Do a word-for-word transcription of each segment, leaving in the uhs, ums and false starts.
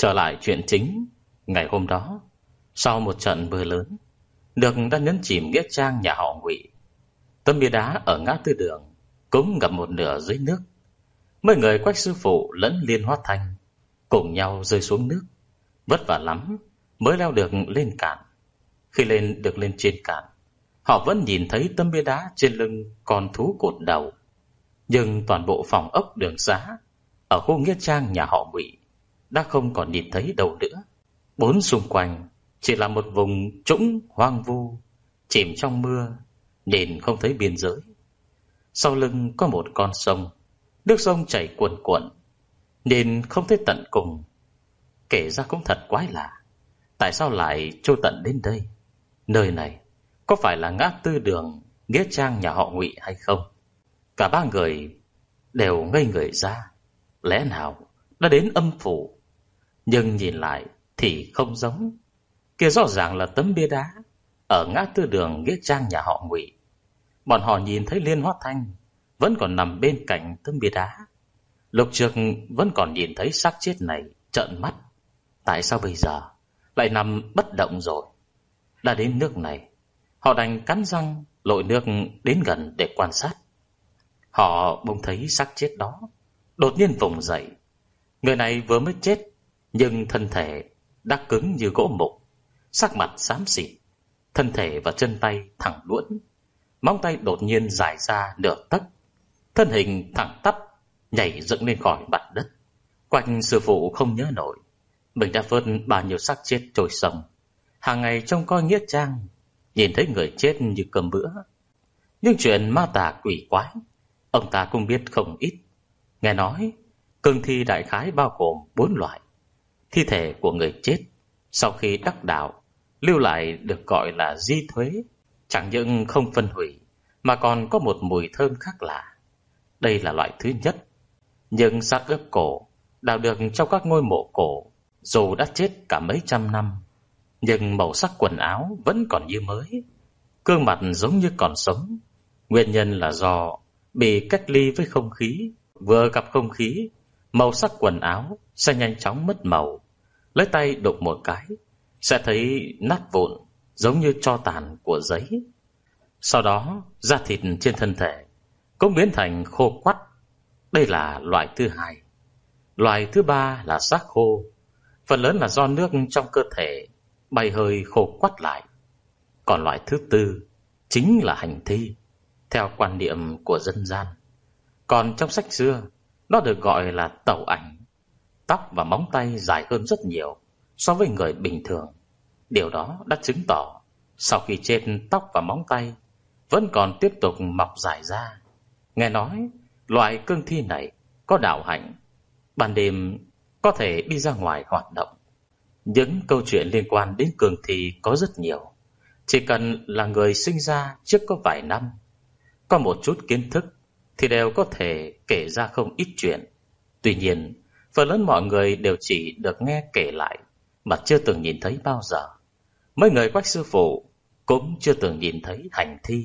Trở lại chuyện chính, ngày hôm đó, sau một trận mưa lớn, nước đã nhấn chìm nghĩa trang nhà họ Ngụy. Tấm bia đá ở ngã tư đường cũng ngập một nửa dưới nước. Mấy người Quách sư phụ lẫn Liên Hoa Thanh cùng nhau rơi xuống nước, vất vả lắm mới leo được lên cạn. Khi lên được lên trên cạn, họ vẫn nhìn thấy tấm bia đá trên lưng con thú cột đầu. Nhưng toàn bộ phòng ốc đường xá ở khu nghĩa trang nhà họ Ngụy đã không còn nhìn thấy đâu nữa. Bốn xung quanh chỉ là một vùng trũng hoang vu, chìm trong mưa, nhìn không thấy biên giới. Sau lưng có một con sông, nước sông chảy cuồn cuộn, nhìn không thấy tận cùng. Kể ra cũng thật quái lạ, tại sao lại trôi tận đến đây? Nơi này có phải là ngã tư đường nghĩa trang nhà họ Ngụy hay không? Cả ba người đều ngây người ra. Lẽ nào đã đến âm phủ? Nhưng nhìn lại thì không giống. Kia rõ ràng là tấm bia đá ở ngã tư đường nghĩa trang nhà họ Ngụy. Bọn họ nhìn thấy Liên Hoa Thanh vẫn còn nằm bên cạnh tấm bia đá. Lục Trực vẫn còn nhìn thấy xác chết này trợn mắt. Tại sao bây giờ lại nằm bất động rồi? Đã đến nước này, họ đành cắn răng lội nước đến gần để quan sát. Họ bỗng thấy xác chết đó đột nhiên vùng dậy. Người này vừa mới chết, nhưng thân thể đã cứng như gỗ mục, sắc mặt xám xịt, thân thể và chân tay thẳng luỗn, móng tay đột nhiên dài ra nửa tấc, thân hình thẳng tắp nhảy dựng lên khỏi mặt đất. Quanh sư phụ không nhớ nổi mình đã vớt bao nhiêu xác chết trôi sông. Hàng ngày trông coi nghĩa trang, nhìn thấy người chết như cơm bữa. Nhưng chuyện ma tà quỷ quái ông ta cũng biết không ít. Nghe nói cương thi đại khái bao gồm bốn loại. Thi thể của người chết sau khi đắc đạo lưu lại được gọi là di thuế, chẳng những không phân hủy mà còn có một mùi thơm khác lạ. Đây là loại thứ nhất. Nhưng xác ướp cổ đào được trong các ngôi mộ cổ, dù đã chết cả mấy trăm năm, nhưng màu sắc quần áo vẫn còn như mới, gương mặt giống như còn sống. Nguyên nhân là do bị cách ly với không khí. Vừa gặp không khí, màu sắc quần áo sẽ nhanh chóng mất màu. Lấy tay đụng một cái sẽ thấy nát vụn, giống như tro tàn của giấy. Sau đó da thịt trên thân thể cũng biến thành khô quắt. Đây là loại thứ hai. Loại thứ ba là xác khô, phần lớn là do nước trong cơ thể bay hơi khô quắt lại. Còn loại thứ tư chính là hành thi, theo quan niệm của dân gian. Còn trong sách xưa, nó được gọi là tẩu ảnh. Tóc và móng tay dài hơn rất nhiều so với người bình thường. Điều đó đã chứng tỏ sau khi chết, tóc và móng tay vẫn còn tiếp tục mọc dài ra. Nghe nói loại cương thi này có đạo hạnh, ban đêm có thể đi ra ngoài hoạt động. Những câu chuyện liên quan đến cương thi có rất nhiều. Chỉ cần là người sinh ra trước có vài năm, có một chút kiến thức, thì đều có thể kể ra không ít chuyện. Tuy nhiên, phần lớn mọi người đều chỉ được nghe kể lại, mà chưa từng nhìn thấy bao giờ. Mấy người Quách sư phụ cũng chưa từng nhìn thấy hành thi.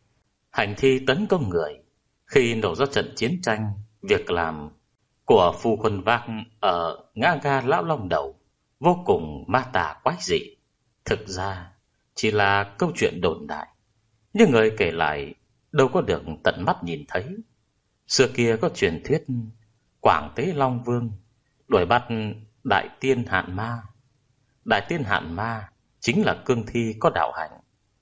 Hành thi tấn công người khi nổ ra trận chiến tranh, việc làm của Phù Khuân Vác ở ngã ga Lão Long Đầu vô cùng ma tà quái dị. Thực ra chỉ là câu chuyện đồn đại, nhưng người kể lại đâu có được tận mắt nhìn thấy. Xưa kia có truyền thuyết Quảng Tế Long Vương đuổi bắt Đại Tiên Hạn Ma. Đại Tiên Hạn Ma chính là cương thi có đạo hạnh,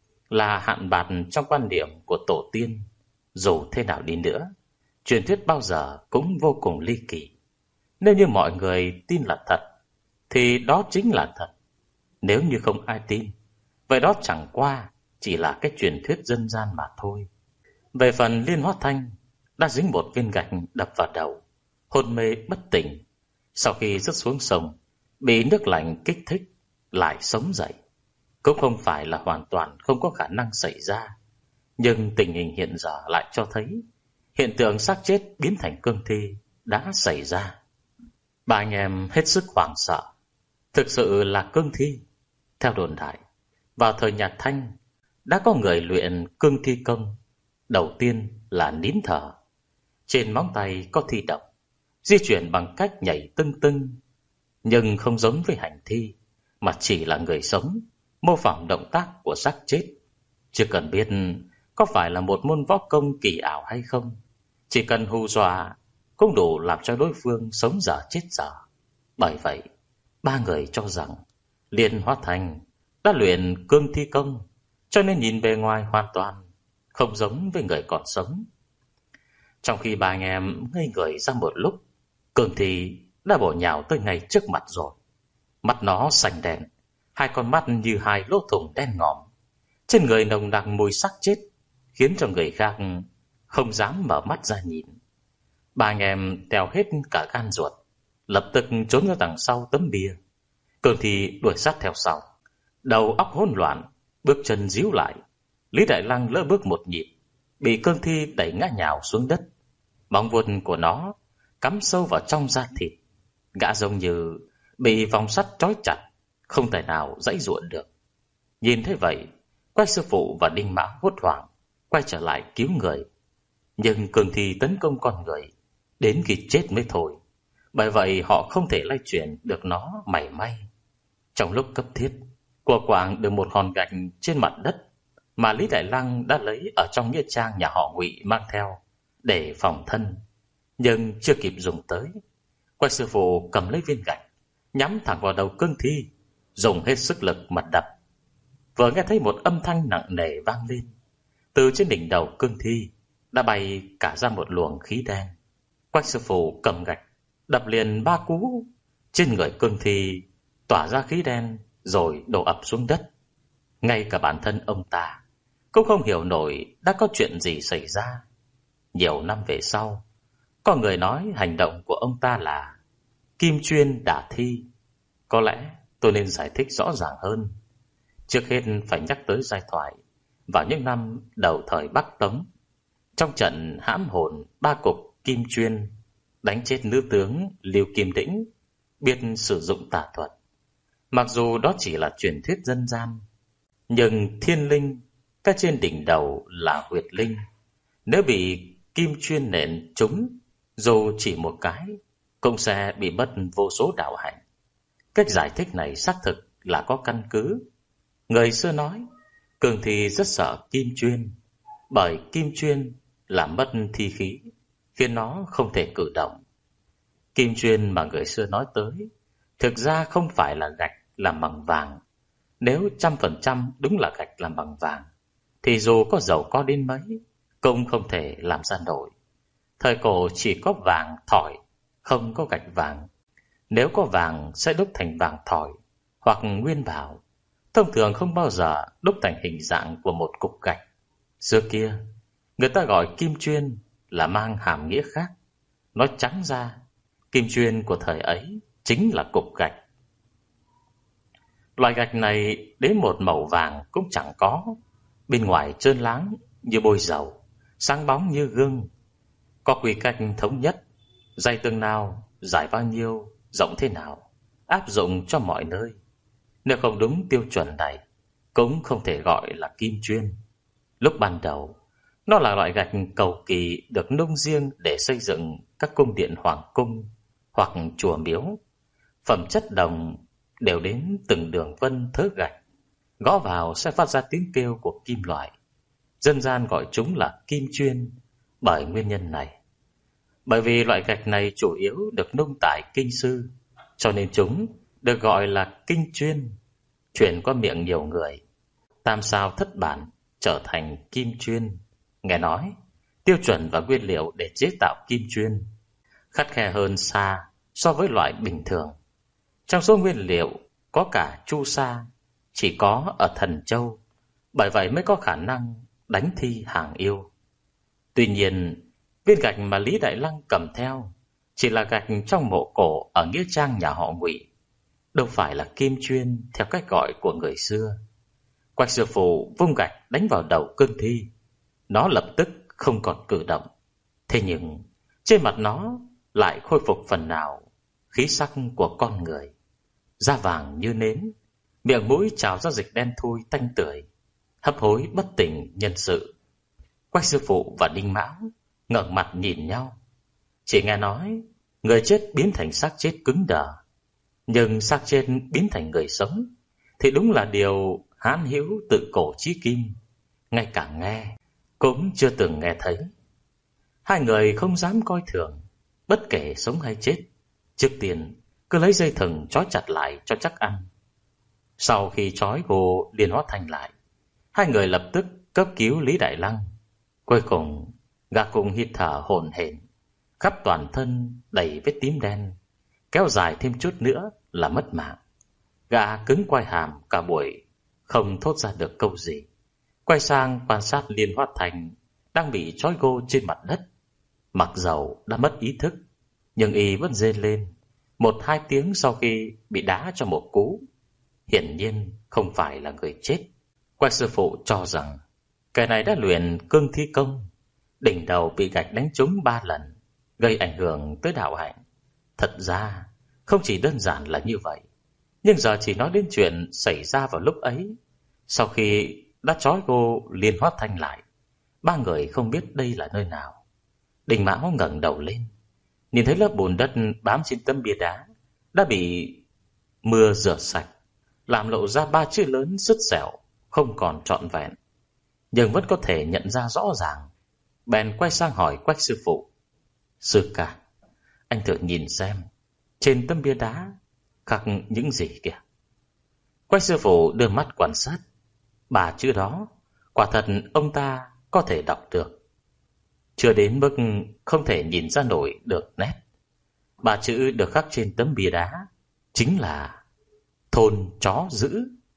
là hạn bạt trong quan điểm của tổ tiên. Dù thế nào đi nữa, truyền thuyết bao giờ cũng vô cùng ly kỳ. Nếu như mọi người tin là thật, thì đó chính là thật. Nếu như không ai tin, vậy đó chẳng qua chỉ là cái truyền thuyết dân gian mà thôi. Về phần Liên Hoa Thanh đã dính một viên gạch đập vào đầu, hôn mê bất tỉnh. Sau khi rớt xuống sông, bị nước lạnh kích thích lại sống dậy. Cũng không phải là hoàn toàn không có khả năng xảy ra, nhưng tình hình hiện giờ lại cho thấy hiện tượng xác chết biến thành cương thi đã xảy ra. Ba anh em hết sức hoảng sợ. Thực sự là cương thi. Theo đồn đại, vào thời nhà Thanh đã có người luyện cương thi công. Đầu tiên là nín thở. Trên móng tay có thi độc, di chuyển bằng cách nhảy tưng tưng. nhưng không giống với hành thi, mà chỉ là người sống, mô phỏng động tác của xác chết. Chưa cần biết có phải là một môn võ công kỳ ảo hay không, chỉ cần hù dọa cũng đủ làm cho đối phương sống dở chết dở. Bởi vậy, ba người cho rằng Liên Hóa Thành đã luyện cương thi công, cho nên nhìn bề ngoài hoàn toàn không giống với người còn sống. Trong khi ba anh em ngây người ra một lúc, cương thi đã bổ nhào tới ngay trước mặt rồi. Mắt nó xanh đen, hai con mắt như hai lỗ thủng đen ngòm, trên người nồng nặc mùi xác chết, khiến cho người khác không dám mở mắt ra nhìn. Ba anh em tèo hết cả gan ruột, lập tức trốn ra đằng sau tấm bia. Cương thi đuổi sát theo sau, đầu óc hỗn loạn, bước chân díu lại. Lý Đại Lăng lỡ bước một nhịp, bị cương thi đẩy ngã nhào xuống đất. Móng vuốt của nó cắm sâu vào trong da thịt, gã giống như bị vòng sắt trói chặt, không thể nào giãy giụa được. Nhìn thấy vậy, Quách sư phụ và Đinh Mão hốt hoảng quay trở lại cứu người. Nhưng cương thi tấn công con người đến khi chết mới thôi, bởi vậy họ không thể lay chuyển được nó mảy may. Trong lúc cấp thiết, của quảng được một hòn gạch trên mặt đất mà Lý Đại Lăng đã lấy ở trong nghĩa trang nhà họ Ngụy mang theo để phòng thân, nhưng chưa kịp dùng tới, Quách sư phụ cầm lấy viên gạch, nhắm thẳng vào đầu cương thi, dùng hết sức lực mà đập. Vừa nghe thấy một âm thanh nặng nề vang lên, từ trên đỉnh đầu cương thi đã bay cả ra một luồng khí đen. Quách sư phụ cầm gạch đập liền ba cú, trên người cương thi tỏa ra khí đen rồi đổ ập xuống đất. Ngay cả bản thân ông ta cũng không hiểu nổi đã có chuyện gì xảy ra. Nhiều năm về sau, có người nói hành động của ông ta là kim chuyên đả thi. Có lẽ tôi nên giải thích rõ ràng hơn. Trước hết phải nhắc tới giai thoại vào những năm đầu thời Bắc Tống, trong trận hãm hồn ba cục kim chuyên đánh chết nữ tướng Lưu Kim Đĩnh, biết sử dụng tà thuật. Mặc dù đó chỉ là truyền thuyết dân gian, nhưng thiên linh cái trên đỉnh đầu là huyệt linh, nếu bị kim chuyên nện trúng, dù chỉ một cái, cũng sẽ bị mất vô số đạo hạnh. Cách giải thích này xác thực là có căn cứ. Người xưa nói cường thi rất sợ kim chuyên, bởi kim chuyên làm mất thi khí, khiến nó không thể cử động. Kim chuyên mà người xưa nói tới thực ra không phải là gạch làm bằng vàng. Nếu trăm phần trăm đúng là gạch làm bằng vàng, thì dù có giàu có đến mấy cũng không thể làm ra nổi. Thời cổ chỉ có vàng thỏi, không có gạch vàng. Nếu có vàng sẽ đúc thành vàng thỏi hoặc nguyên bảo, thông thường không bao giờ đúc thành hình dạng của một cục gạch. Xưa kia, người ta gọi kim chuyên là mang hàm nghĩa khác. Nói trắng ra, kim chuyên của thời ấy chính là cục gạch. Loại gạch này đến một màu vàng cũng chẳng có, bên ngoài trơn láng như bôi dầu, sáng bóng như gương. Có quy cách thống nhất, dày tường nào, dài bao nhiêu, rộng thế nào, áp dụng cho mọi nơi. Nếu không đúng tiêu chuẩn này, cũng không thể gọi là kim chuyên. Lúc ban đầu, nó là loại gạch cầu kỳ được nung riêng để xây dựng các cung điện hoàng cung hoặc chùa miếu. Phẩm chất đồng đều đến từng đường vân thớ gạch, gõ vào sẽ phát ra tiếng kêu của kim loại. Dân gian gọi chúng là kim chuyên bởi nguyên nhân này. Bởi vì loại gạch này chủ yếu được nung tại kinh sư, cho nên chúng được gọi là kinh chuyên. Truyền qua miệng nhiều người, tam sao thất bản trở thành kim chuyên. Nghe nói tiêu chuẩn và nguyên liệu để chế tạo kim chuyên khắt khe hơn xa so với loại bình thường. Trong số nguyên liệu có cả chu sa, chỉ có ở Thần Châu, bởi vậy mới có khả năng đánh thi hàng yêu. Tuy nhiên, viên gạch mà Lý Đại Lăng cầm theo chỉ là gạch trong mộ cổ ở nghĩa trang nhà họ Ngụy, đâu phải là kim chuyên theo cách gọi của người xưa. Quách sư phụ vung gạch đánh vào đầu cương thi, nó lập tức không còn cử động. Thế nhưng trên mặt nó lại khôi phục phần nào khí sắc của con người, da vàng như nến, miệng mũi trào ra dịch đen thui tanh tưởi, hấp hối bất tỉnh nhân sự. Quách sư phụ và Đinh Mão ngẩng mặt nhìn nhau, chỉ nghe nói người chết biến thành xác chết cứng đờ. Nhưng xác trên biến thành người sống thì đúng là điều hán hữu tự cổ chí kim, ngay cả nghe cũng chưa từng nghe thấy. Hai người không dám coi thường, bất kể sống hay chết, trước tiên cứ lấy dây thừng trói chặt lại cho chắc ăn. Sau khi trói cô Liên Hóa Thanh lại, hai người lập tức cấp cứu Lý Đại Lăng. Cuối cùng gã cũng hít thở hổn hển, khắp toàn thân đầy vết tím đen, kéo dài thêm chút nữa là mất mạng. Gã cứng quai hàm cả buổi, không thốt ra được câu gì. Quay sang quan sát Liên Hóa Thanh đang bị trói gô trên mặt đất. Mặc dầu đã mất ý thức, nhưng y vẫn rên lên một hai tiếng sau khi bị đá cho một cú. Hiển nhiên không phải là người chết. Quách sư phụ cho rằng kẻ này đã luyện cương thi công, đỉnh đầu bị gạch đánh trúng ba lần, gây ảnh hưởng tới đạo hạnh. Thật ra không chỉ đơn giản là như vậy, nhưng giờ chỉ nói đến chuyện xảy ra vào lúc ấy. Sau khi đã trói cô Liên Hóa Thanh lại, ba người không biết đây là nơi nào. Đình Mão ngẩng đầu lên, nhìn thấy lớp bùn đất bám trên tấm bia đá đã bị mưa rửa sạch, làm lộ ra ba chữ lớn sứt sẹo, không còn trọn vẹn, nhưng vẫn có thể nhận ra rõ ràng. Bèn quay sang hỏi Quách sư phụ: Sư ca, anh thử nhìn xem trên tấm bia đá khắc những gì kìa. Quách sư phụ đưa mắt quan sát. Ba chữ đó quả thật ông ta có thể đọc được, chưa đến mức không thể nhìn ra nổi được nét. Ba chữ được khắc trên tấm bia đá chính là thôn chó dữ.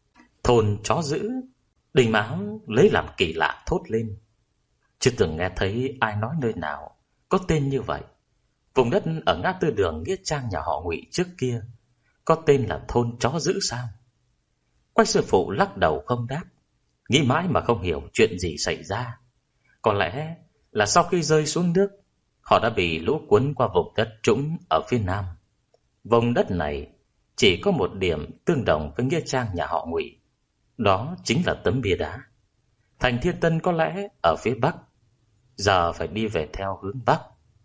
Thôn chó dữ. Đình Mão lấy làm kỳ lạ thốt lên. Chưa từng nghe thấy ai nói nơi nào có tên như vậy. Vùng đất ở ngã tư đường nghĩa trang nhà họ Ngụy trước kia có tên là thôn chó dữ sao? Quách sư phụ lắc đầu không đáp, nghĩ mãi mà không hiểu chuyện gì xảy ra. Có lẽ là sau khi rơi xuống nước, họ đã bị lũ cuốn qua vùng đất trũng ở phía nam. Vùng đất này chỉ có một điểm tương đồng với nghĩa trang nhà họ Ngụy, đó chính là tấm bia đá. Thành Thiên Tân có lẽ ở phía bắc, giờ phải đi về theo hướng bắc.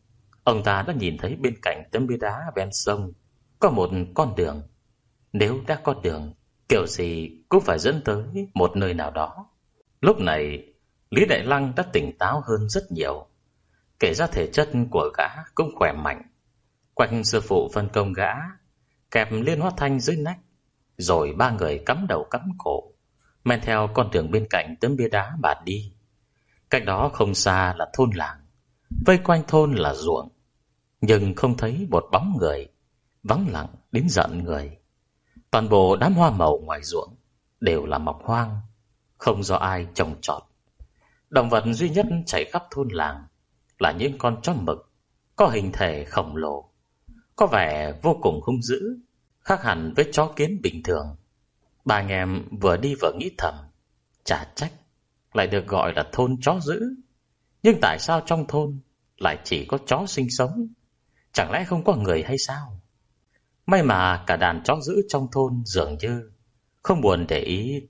Ông ta đã nhìn thấy bên cạnh tấm bia đá ven sông có một con đường. Nếu đã có đường, kiểu gì cũng phải dẫn tới một nơi nào đó. Lúc này Lý Đại Lăng đã tỉnh táo hơn rất nhiều, kể ra thể chất của gã cũng khỏe mạnh. Quách sư phụ phân công gã kẹp Liên Hóa Thanh dưới nách, rồi ba người cắm đầu cắm cổ men theo con đường bên cạnh tấm bia đá mà đi. Cách đó không xa là thôn làng, vây quanh thôn là ruộng, nhưng không thấy một bóng người, vắng lặng đến giận người. Toàn bộ đám hoa màu ngoài ruộng đều là mọc hoang, không do ai trồng trọt. Động vật duy nhất chảy khắp thôn làng là những con chó mực, có hình thể khổng lồ, có vẻ vô cùng hung dữ, khác hẳn với chó kiến bình thường. Ba anh em vừa đi vừa nghĩ thầm, chả trách lại được gọi là thôn chó dữ. Nhưng tại sao trong thôn lại chỉ có chó sinh sống? Chẳng lẽ không có người hay sao? May mà cả đàn chó dữ trong thôn dường như không buồn để ý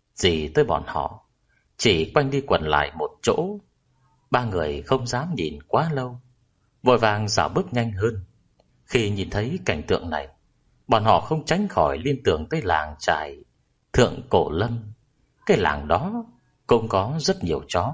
gì tới bọn họ, chỉ quanh đi quẩn lại một chỗ. Ba người không dám nhìn quá lâu, vội vàng dạo bước nhanh hơn. Khi nhìn thấy cảnh tượng này, bọn họ không tránh khỏi liên tưởng tới làng trài Thượng Cổ Lâm. Cái làng đó cũng có rất nhiều chó.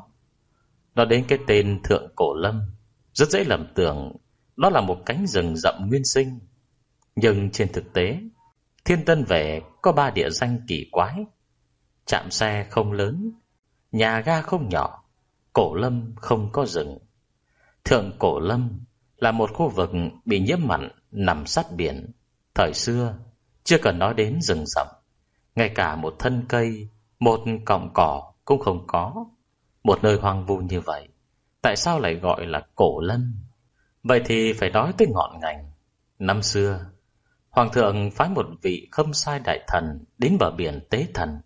Nói đến cái tên Thượng Cổ Lâm, rất dễ lầm tưởng đó là một cánh rừng rậm nguyên sinh. Nhưng trên thực tế, Thiên Tân Vệ có ba địa danh kỳ quái: trạm xe không lớn, nhà ga không nhỏ, Cổ Lâm không có rừng. Thượng Cổ Lâm là một khu vực bị nhiễm mặn nằm sát biển. Thời xưa, chưa cần nói đến rừng rậm, ngay cả một thân cây, một cọng cỏ cũng không có. Một nơi hoang vu như vậy, tại sao lại gọi là Cổ Lâm? Vậy thì phải nói tới ngọn ngành. Năm xưa, Hoàng thượng phái một vị Khâm Sai đại thần đến bờ biển tế thần.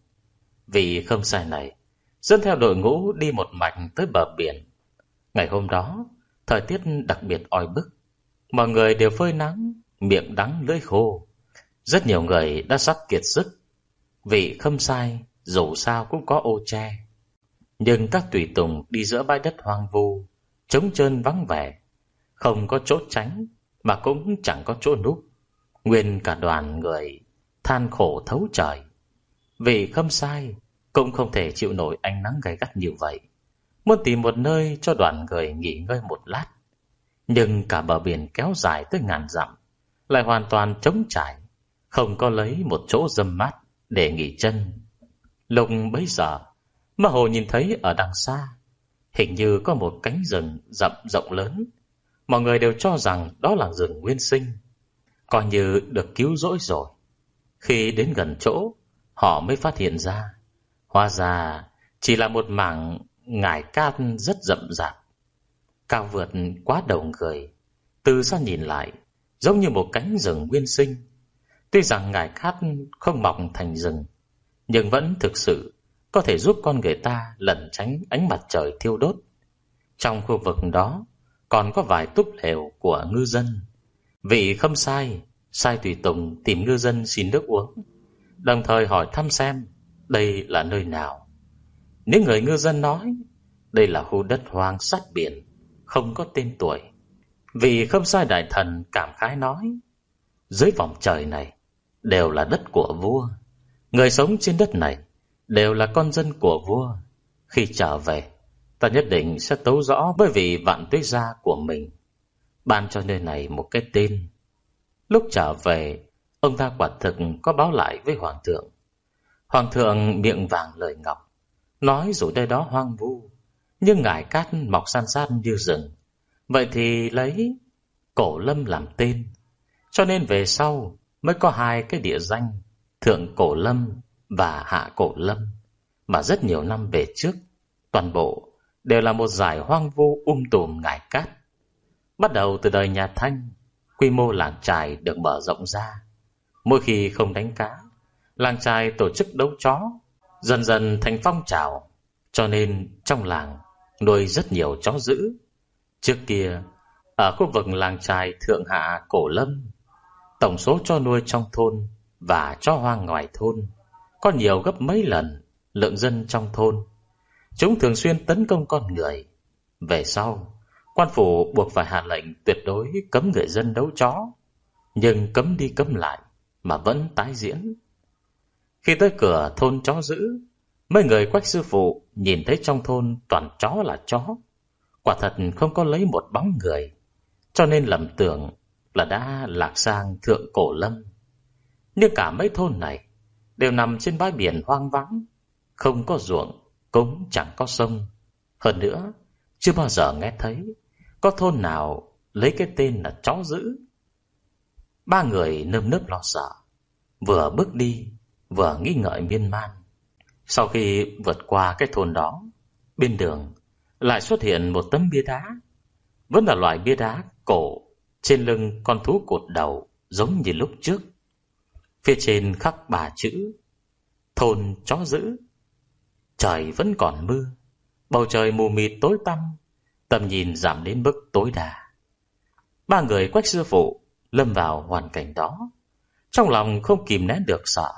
Vị Khâm Sai này dẫn theo đội ngũ đi một mạch tới bờ biển. Ngày hôm đó, thời tiết đặc biệt oi bức, mọi người đều phơi nắng, miệng đắng lưỡi khô. Rất nhiều người đã sắp kiệt sức. Vị Khâm Sai dù sao cũng có ô che, nhưng các tùy tùng đi giữa bãi đất hoang vu, trống trơn vắng vẻ, không có chỗ tránh mà cũng chẳng có chỗ núp. Nguyên cả đoàn người than khổ thấu trời. Vì Khâm Sai cũng không thể chịu nổi ánh nắng gay gắt như vậy, muốn tìm một nơi cho đoàn người nghỉ ngơi một lát. Nhưng cả bờ biển kéo dài tới ngàn dặm lại hoàn toàn trống trải, không có lấy một chỗ râm mát để nghỉ chân. Lúc bấy giờ, mơ hồ nhìn thấy ở đằng xa hình như có một cánh rừng rậm rộng lớn. Mọi người đều cho rằng đó là rừng nguyên sinh, coi như được cứu rỗi rồi. Khi đến gần chỗ, họ mới phát hiện ra, hóa ra chỉ là một mảng ngải cát rất rậm rạp, cao vượt quá đầu người. Từ xa nhìn lại, giống như một cánh rừng nguyên sinh. Tuy rằng ngải cát không mọc thành rừng, nhưng vẫn thực sự có thể giúp con người ta lẩn tránh ánh mặt trời thiêu đốt. Trong khu vực đó còn có vài túp lều của ngư dân. Vị Khâm Sai sai tùy tùng tìm ngư dân xin nước uống, đồng thời hỏi thăm xem đây là nơi nào. Những người ngư dân nói đây là khu đất hoang sát biển, không có tên tuổi. Vị Khâm Sai đại thần cảm khái nói, dưới vòng trời này đều là đất của vua, người sống trên đất này đều là con dân của vua. Khi trở về, ta nhất định sẽ tấu rõ với vị Vạn Tuế Gia của mình, ban cho nơi này một cái tên. Lúc trở về, ông ta quả thực có báo lại với hoàng thượng. Hoàng thượng miệng vàng lời ngọc, nói dù nơi đó hoang vu, nhưng ngải cát mọc san sát như rừng, vậy thì lấy Cổ Lâm làm tên. Cho nên về sau mới có hai cái địa danh Thượng Cổ Lâm và Hạ Cổ Lâm. Mà rất nhiều năm về trước, toàn bộ đều là một dải hoang vu um tùm ngải cát. Bắt đầu từ đời nhà Thanh, quy mô làng chài được mở rộng ra. Mỗi khi không đánh cá, làng chài tổ chức đấu chó, dần dần thành phong trào. Cho nên trong làng nuôi rất nhiều chó dữ. Trước kia, ở khu vực làng chài Thượng Hạ Cổ Lâm, tổng số chó nuôi trong thôn và chó hoang ngoài thôn có nhiều gấp mấy lần lượng dân trong thôn. Chúng thường xuyên tấn công con người. Về sau, quan phủ buộc phải hạ lệnh tuyệt đối cấm người dân đấu chó, nhưng cấm đi cấm lại mà vẫn tái diễn. Khi tới cửa thôn chó dữ, mấy người Quách sư phụ nhìn thấy trong thôn toàn chó là chó, quả thật không có lấy một bóng người, cho nên lầm tưởng là đã lạc sang Thượng Cổ Lâm. Nhưng cả mấy thôn này đều nằm trên bãi biển hoang vắng, không có ruộng, cũng chẳng có sông. Hơn nữa, chưa bao giờ nghe thấy có thôn nào lấy cái tên là chó dữ. Ba người nơm nớp lo sợ, vừa bước đi vừa nghĩ ngợi miên man. Sau khi vượt qua cái thôn đó, bên đường lại xuất hiện một tấm bia đá, vẫn là loại bia đá cổ, trên lưng con thú cột đầu giống như lúc trước. Phía trên khắc ba chữ thôn chó dữ. Trời vẫn còn mưa, bầu trời mù mịt tối tăm, tầm nhìn giảm đến mức tối đa. Ba người Quách sư phụ lâm vào hoàn cảnh đó, trong lòng không kìm nén được sợ.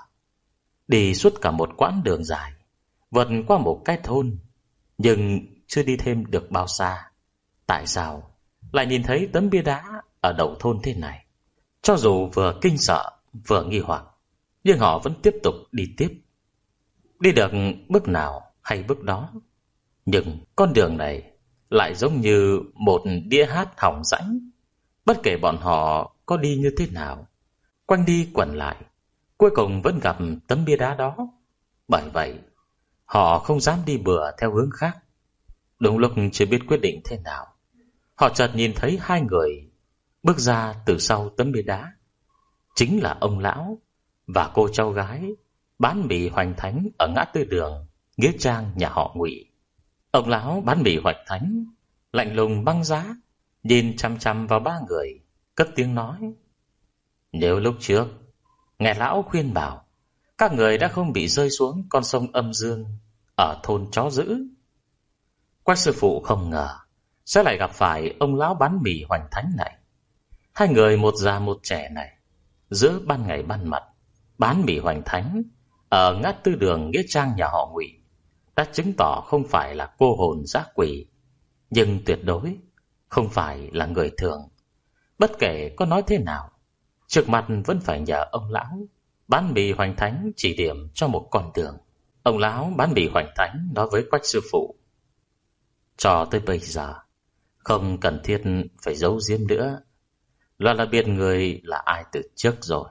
Đi suốt cả một quãng đường dài, vượt qua một cái thôn, nhưng chưa đi thêm được bao xa, tại sao lại nhìn thấy tấm bia đá ở đầu thôn thế này? Cho dù vừa kinh sợ vừa nghi hoặc, nhưng họ vẫn tiếp tục đi tiếp. Đi được bước nào hay bước đó, nhưng con đường này lại giống như một đĩa hát hỏng rãnh. Bất kể bọn họ có đi như thế nào, quanh đi quẩn lại, cuối cùng vẫn gặp tấm bia đá đó. Bởi vậy, họ không dám đi bừa theo hướng khác. Đúng lúc chưa biết quyết định thế nào, họ chợt nhìn thấy hai người bước ra từ sau tấm bia đá. Chính là ông lão và cô cháu gái bán mì hoành thánh ở ngã tư đường nghĩa trang nhà họ Ngụy. Ông lão bán mì hoành thánh lạnh lùng băng giá, nhìn chăm chăm vào ba người, cất tiếng nói: Nếu lúc trước nghe lão khuyên bảo, các người đã không bị rơi xuống con sông âm dương ở thôn chó dữ. Quách sư phụ không ngờ sẽ lại gặp phải ông lão bán mì hoành thánh này. Hai người một già một trẻ này, giữa ban ngày ban mặt bán mì hoành thánh ở ngã tư đường nghĩa trang nhà họ Ngụy, đã chứng tỏ không phải là cô hồn dã quỷ, nhưng tuyệt đối không phải là người thường. Bất kể có nói thế nào, Trước mặt vẫn phải nhờ ông lão bán mì Hoành Thánh chỉ điểm cho một con đường. Ông lão bán mì Hoành Thánh nói với Quách sư phụ: cho tới bây giờ không cần thiết phải giấu giếm nữa, là là biết người là ai từ trước rồi.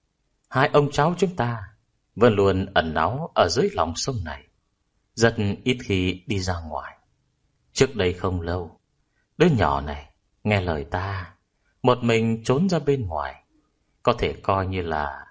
Hai ông cháu chúng ta vẫn luôn ẩn náu ở dưới lòng sông này, rất ít khi đi ra ngoài. Trước đây không lâu, đứa nhỏ này nghe lời ta, một mình trốn ra bên ngoài, có thể coi như là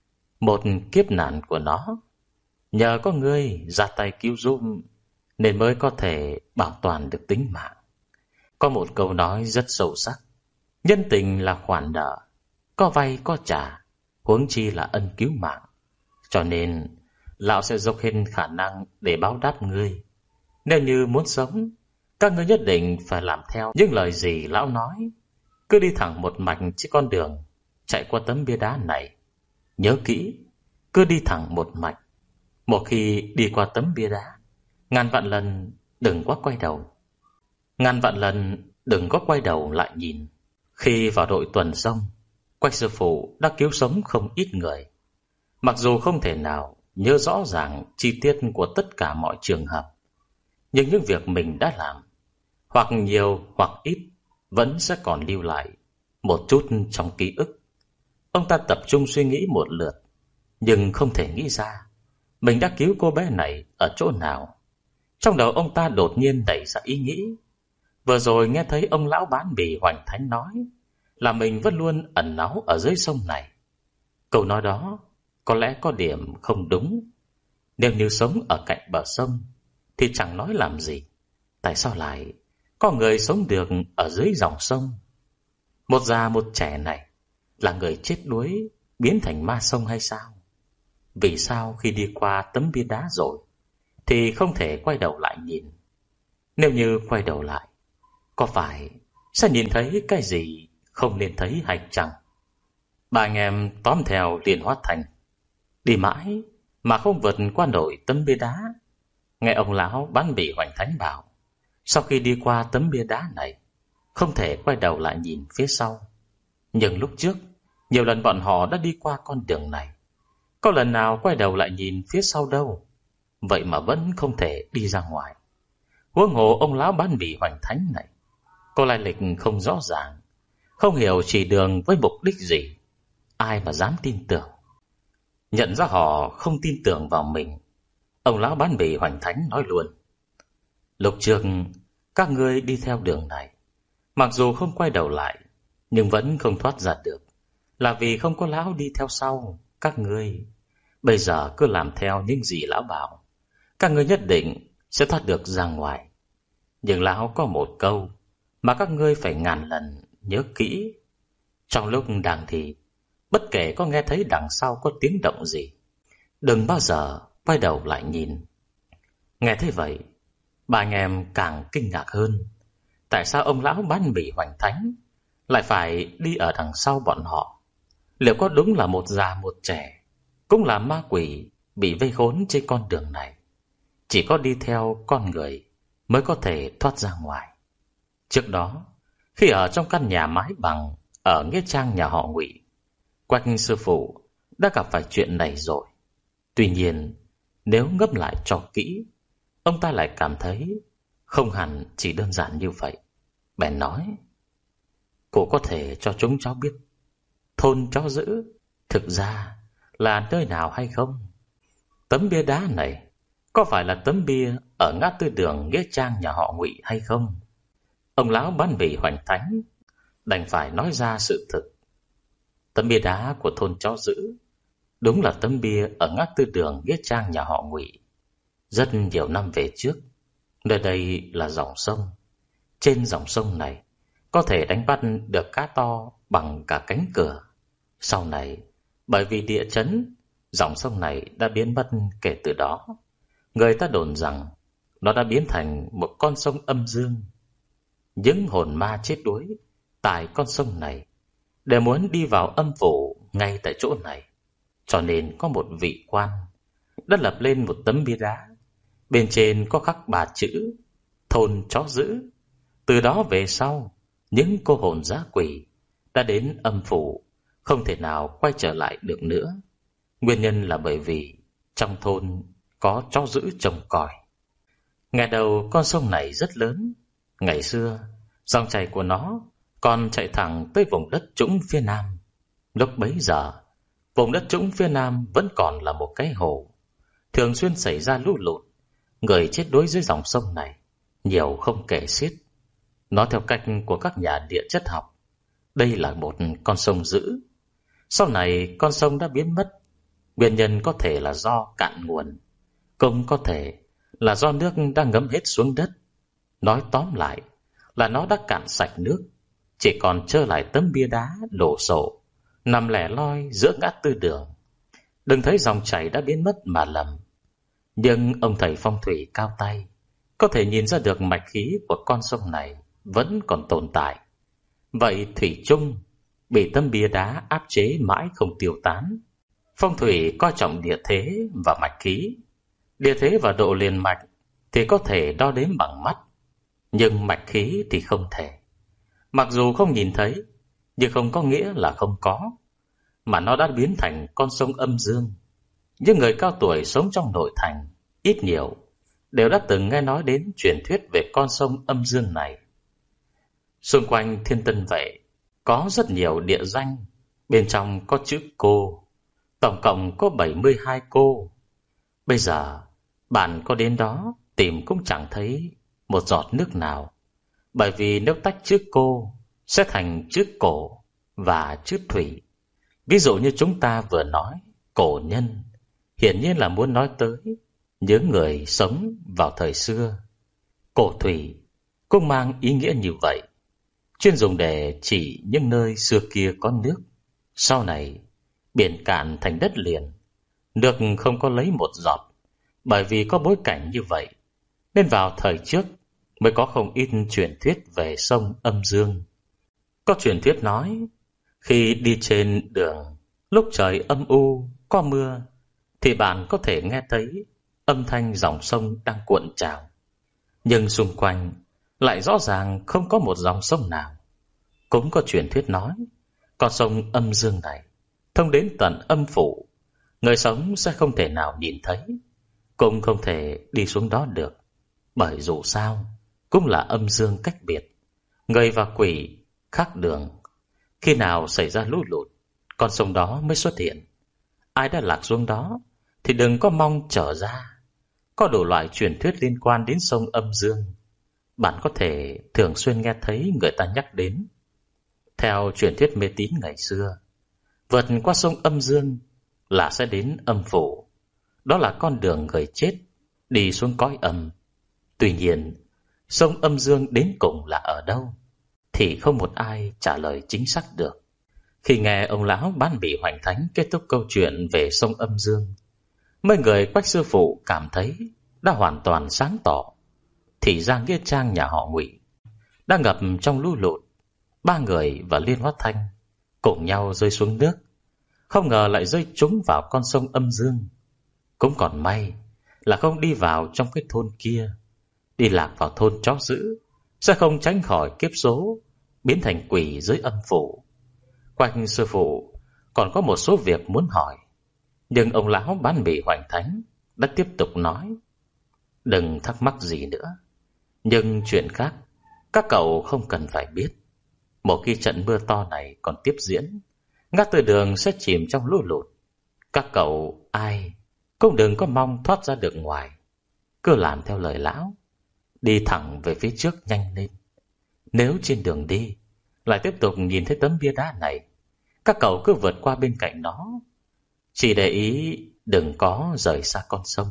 một kiếp nạn của nó. Nhờ có ngươi ra tay cứu giúp nên mới có thể bảo toàn được tính mạng. Có một câu nói rất sâu sắc: nhân tình là khoản nợ, có vay có trả, huống chi là ân cứu mạng. Cho nên lão sẽ dốc hết khả năng để báo đáp ngươi. Nếu như muốn sống, các ngươi nhất định phải làm theo những lời gì lão nói. Cứ đi thẳng một mạch trên con đường chạy qua tấm bia đá này. Nhớ kỹ, cứ đi thẳng một mạch. Một khi đi qua tấm bia đá, ngàn vạn lần đừng có quay đầu. Ngàn vạn lần đừng có quay đầu lại nhìn. Khi vào đội tuần sông, Quách sư phụ đã cứu sống không ít người. Mặc dù không thể nào nhớ rõ ràng chi tiết của tất cả mọi trường hợp, nhưng những việc mình đã làm, hoặc nhiều hoặc ít, vẫn sẽ còn lưu lại một chút trong ký ức. Ông ta tập trung suy nghĩ một lượt, nhưng không thể nghĩ ra mình đã cứu cô bé này ở chỗ nào. Trong đầu ông ta đột nhiên nảy ra ý nghĩ: vừa rồi nghe thấy ông lão bán mì Hoành Thánh nói là mình vẫn luôn ẩn náu ở dưới sông này. Câu nói đó có lẽ có điểm không đúng. Nếu như sống ở cạnh bờ sông thì chẳng nói làm gì, tại sao lại có người sống được ở dưới dòng sông? Một già một trẻ này là người chết đuối biến thành ma sông hay sao? Vì sao khi đi qua tấm bia đá rồi thì không thể quay đầu lại nhìn? Nếu như quay đầu lại, có phải sẽ nhìn thấy cái gì không nên thấy hay chăng? Ba anh em tóm theo liền hóa thành, đi mãi mà không vượt qua nổi tấm bia đá. Nghe ông lão bán mì Hoành Thánh bảo, sau khi đi qua tấm bia đá này không thể quay đầu lại nhìn phía sau. Nhưng lúc trước nhiều lần bọn họ đã đi qua con đường này, có lần nào quay đầu lại nhìn phía sau đâu. Vậy mà vẫn không thể đi ra ngoài. Huống hồ ông lão bán mì Hoành Thánh này có lai lịch không rõ ràng, không hiểu chỉ đường với mục đích gì. Ai mà dám tin tưởng? Nhận ra họ không tin tưởng vào mình, ông lão bán mì Hoành Thánh nói luôn: lúc trước các ngươi đi theo đường này, mặc dù không quay đầu lại nhưng vẫn không thoát ra được, là vì không có lão đi theo sau các ngươi. Bây giờ cứ làm theo những gì lão bảo, các ngươi nhất định sẽ thoát được ra ngoài. Nhưng lão có một câu mà các ngươi phải ngàn lần nhớ kỹ: trong lúc đang thì, bất kể có nghe thấy đằng sau có tiếng động gì, đừng bao giờ quay đầu lại nhìn. Nghe thế vậy, ba anh em càng kinh ngạc hơn. Tại sao ông lão bán mì Hoành Thánh lại phải đi ở đằng sau bọn họ? Liệu có đúng là một già một trẻ, cũng là ma quỷ bị vây khốn trên con đường này? Chỉ có đi theo con người mới có thể thoát ra ngoài. Trước đó, khi ở trong căn nhà mái bằng ở nghĩa trang nhà họ Ngụy, Quách sư phụ đã gặp phải chuyện này rồi. Tuy nhiên, nếu ngẫm lại cho kỹ, ông ta lại cảm thấy không hẳn chỉ đơn giản như vậy. Bèn nói: cô có thể cho chúng cháu biết thôn Chó Dữ thực ra là nơi nào hay không? Tấm bia đá này có phải là tấm bia ở ngã tư đường nghĩa trang nhà họ Ngụy hay không? Ông lão bán mì Hoành Thánh đành phải nói ra sự thực. Tấm bia đá của thôn Chó Dữ đúng là tấm bia ở ngã tư đường nghĩa trang nhà họ Ngụy. Rất nhiều năm về trước, nơi đây là dòng sông. Trên dòng sông này có thể đánh bắt được cá to bằng cả cánh cửa. Sau này, bởi vì địa chấn, dòng sông này đã biến mất. Kể từ đó, người ta đồn rằng nó đã biến thành một con sông âm dương. Những hồn ma chết đuối tại con sông này đều muốn đi vào âm phủ ngay tại chỗ này. Cho nên có một vị quan đã lập lên một tấm bia đá, bên trên có khắc ba chữ thôn Chó Dữ. Từ đó về sau, những cô hồn dã quỷ đã đến âm phủ không thể nào quay trở lại được nữa. Nguyên nhân là bởi vì trong thôn có chó giữ trông coi. Nghe đầu con sông này rất lớn. Ngày xưa dòng chảy của nó còn chạy thẳng tới vùng đất trũng phía nam. Lúc bấy giờ, vùng đất trũng phía nam vẫn còn là một cái hồ, thường xuyên xảy ra lũ lụt. Người chết đuối dưới dòng sông này nhiều không kể xiết. Nói theo cách của các nhà địa chất học, đây là một con sông dữ. Sau này con sông đã biến mất. Nguyên nhân có thể là do cạn nguồn, cũng có thể là do nước đang ngấm hết xuống đất. Nói tóm lại là nó đã cạn sạch nước, chỉ còn trơ lại tấm bia đá đổ sộ nằm lẻ loi giữa ngã tư đường. Đừng thấy dòng chảy đã biến mất mà lầm. Nhưng ông thầy phong thủy cao tay có thể nhìn ra được mạch khí của con sông này vẫn còn tồn tại. Vậy thủy chung bị tấm bia đá áp chế mãi không tiêu tán. Phong thủy coi trọng địa thế và mạch khí. Địa thế và độ liền mạch thì có thể đo đếm bằng mắt, nhưng mạch khí thì không thể. Mặc dù không nhìn thấy, nhưng không có nghĩa là không có, mà nó đã biến thành con sông âm dương. Những người cao tuổi sống trong nội thành ít nhiều đều đã từng nghe nói đến truyền thuyết về con sông âm dương này. Xung quanh Thiên Tân Vệ có rất nhiều địa danh, bên trong có chữ cô. Tổng cộng có bảy mươi hai cô. Bây giờ bạn có đến đó tìm cũng chẳng thấy một giọt nước nào, bởi vì nếu tách chữ cô sẽ thành chữ cổ và chữ thủy. Ví dụ như chúng ta vừa nói cổ nhân, hiển nhiên là muốn nói tới những người sống vào thời xưa. Cổ thủy cũng mang ý nghĩa như vậy, chuyên dùng để chỉ những nơi xưa kia có nước. Sau này biển cạn thành đất liền, nước không có lấy một giọt. Bởi vì có bối cảnh như vậy nên vào thời trước mới có không ít truyền thuyết về sông âm dương. Có truyền thuyết nói, khi đi trên đường lúc trời âm u có mưa thì bạn có thể nghe thấy âm thanh dòng sông đang cuộn trào, nhưng xung quanh lại rõ ràng không có một dòng sông nào. Cũng có truyền thuyết nói, con sông âm dương này thông đến tận âm phủ, người sống sẽ không thể nào nhìn thấy, cũng không thể đi xuống đó được, bởi dù sao cũng là âm dương cách biệt, người và quỷ khác đường. Khi nào xảy ra lũ lụt, con sông đó mới xuất hiện. Ai đã lạc xuống đó thì đừng có mong trở ra. Có đủ loại truyền thuyết liên quan đến sông âm dương, bạn có thể thường xuyên nghe thấy người ta nhắc đến. Theo truyền thuyết mê tín ngày xưa, vượt qua sông âm dương là sẽ đến âm phủ. Đó là con đường người chết đi xuống cõi âm. Tuy nhiên, sông âm dương đến cùng là ở đâu thì không một ai trả lời chính xác được. Khi nghe ông lão Bán Bị Hoành Thánh kết thúc câu chuyện về sông âm dương, mấy người Quách sư phụ cảm thấy đã hoàn toàn sáng tỏ. Thì ra nghĩa trang nhà họ Ngụy đang ngập trong lũ lụt. Ba người và Liên Hóa Thanh cùng nhau rơi xuống nước, không ngờ lại rơi trúng vào con sông âm dương. Cũng còn may là không đi vào trong cái thôn kia. Đi lạc vào thôn chó dữ sẽ không tránh khỏi kiếp số biến thành quỷ dưới âm phủ. Quanh sư phụ còn có một số việc muốn hỏi, nhưng ông lão Bán Bị Hoành Thánh đã tiếp tục nói, đừng thắc mắc gì nữa, nhưng chuyện khác các cậu không cần phải biết. Một khi trận mưa to này còn tiếp diễn, ngã tư đường sẽ chìm trong lũ lụt. Các cậu ai cũng đừng có mong thoát ra được ngoài, cứ làm theo lời lão, đi thẳng về phía trước nhanh lên. Nếu trên đường đi lại tiếp tục nhìn thấy tấm bia đá này, các cậu cứ vượt qua bên cạnh nó, chỉ để ý đừng có rời xa con sông.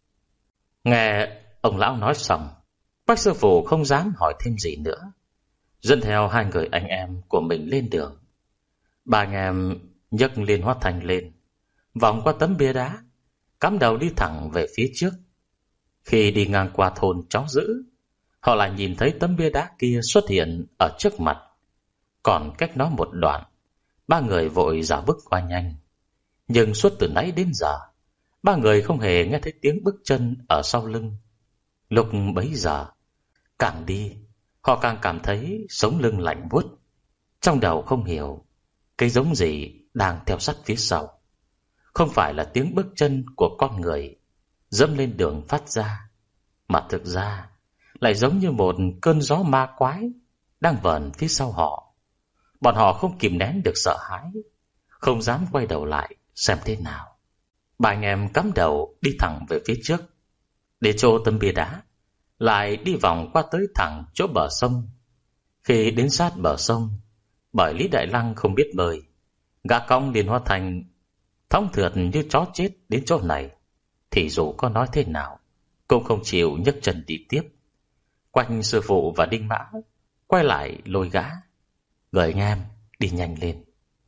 Nghe ông lão nói xong, Bách sư phụ không dám hỏi thêm gì nữa, dẫn theo hai người anh em của mình lên đường. Ba anh em nhấc Liên Hóa Thanh lên, vòng qua tấm bia đá, cắm đầu đi thẳng về phía trước. Khi đi ngang qua thôn chó dữ, họ lại nhìn thấy tấm bia đá kia xuất hiện ở trước mặt. Còn cách nó một đoạn, ba người vội dạo bước qua nhanh. Nhưng suốt từ nãy đến giờ, ba người không hề nghe thấy tiếng bước chân ở sau lưng. Lúc bấy giờ, càng đi, họ càng cảm thấy sống lưng lạnh buốt. Trong đầu không hiểu cái giống gì đang theo sát phía sau. Không phải là tiếng bước chân của con người dẫm lên đường phát ra, mà thực ra lại giống như một cơn gió ma quái đang vờn phía sau họ. Bọn họ không kìm nén được sợ hãi, không dám quay đầu lại xem thế nào. Ba anh em cắm đầu đi thẳng về phía trước. Đến chỗ tấm bia đá, lại đi vòng qua tới thẳng chỗ bờ sông. Khi đến sát bờ sông, bởi Lý Đại Lăng không biết bơi, gã cong Liên Hoa Thành thõng thượt như chó chết đến chỗ này, thì dù có nói thế nào cũng không chịu nhấc chân đi tiếp. Quanh sư phụ và Đinh Mã quay lại lôi gã: "Người anh em đi nhanh lên."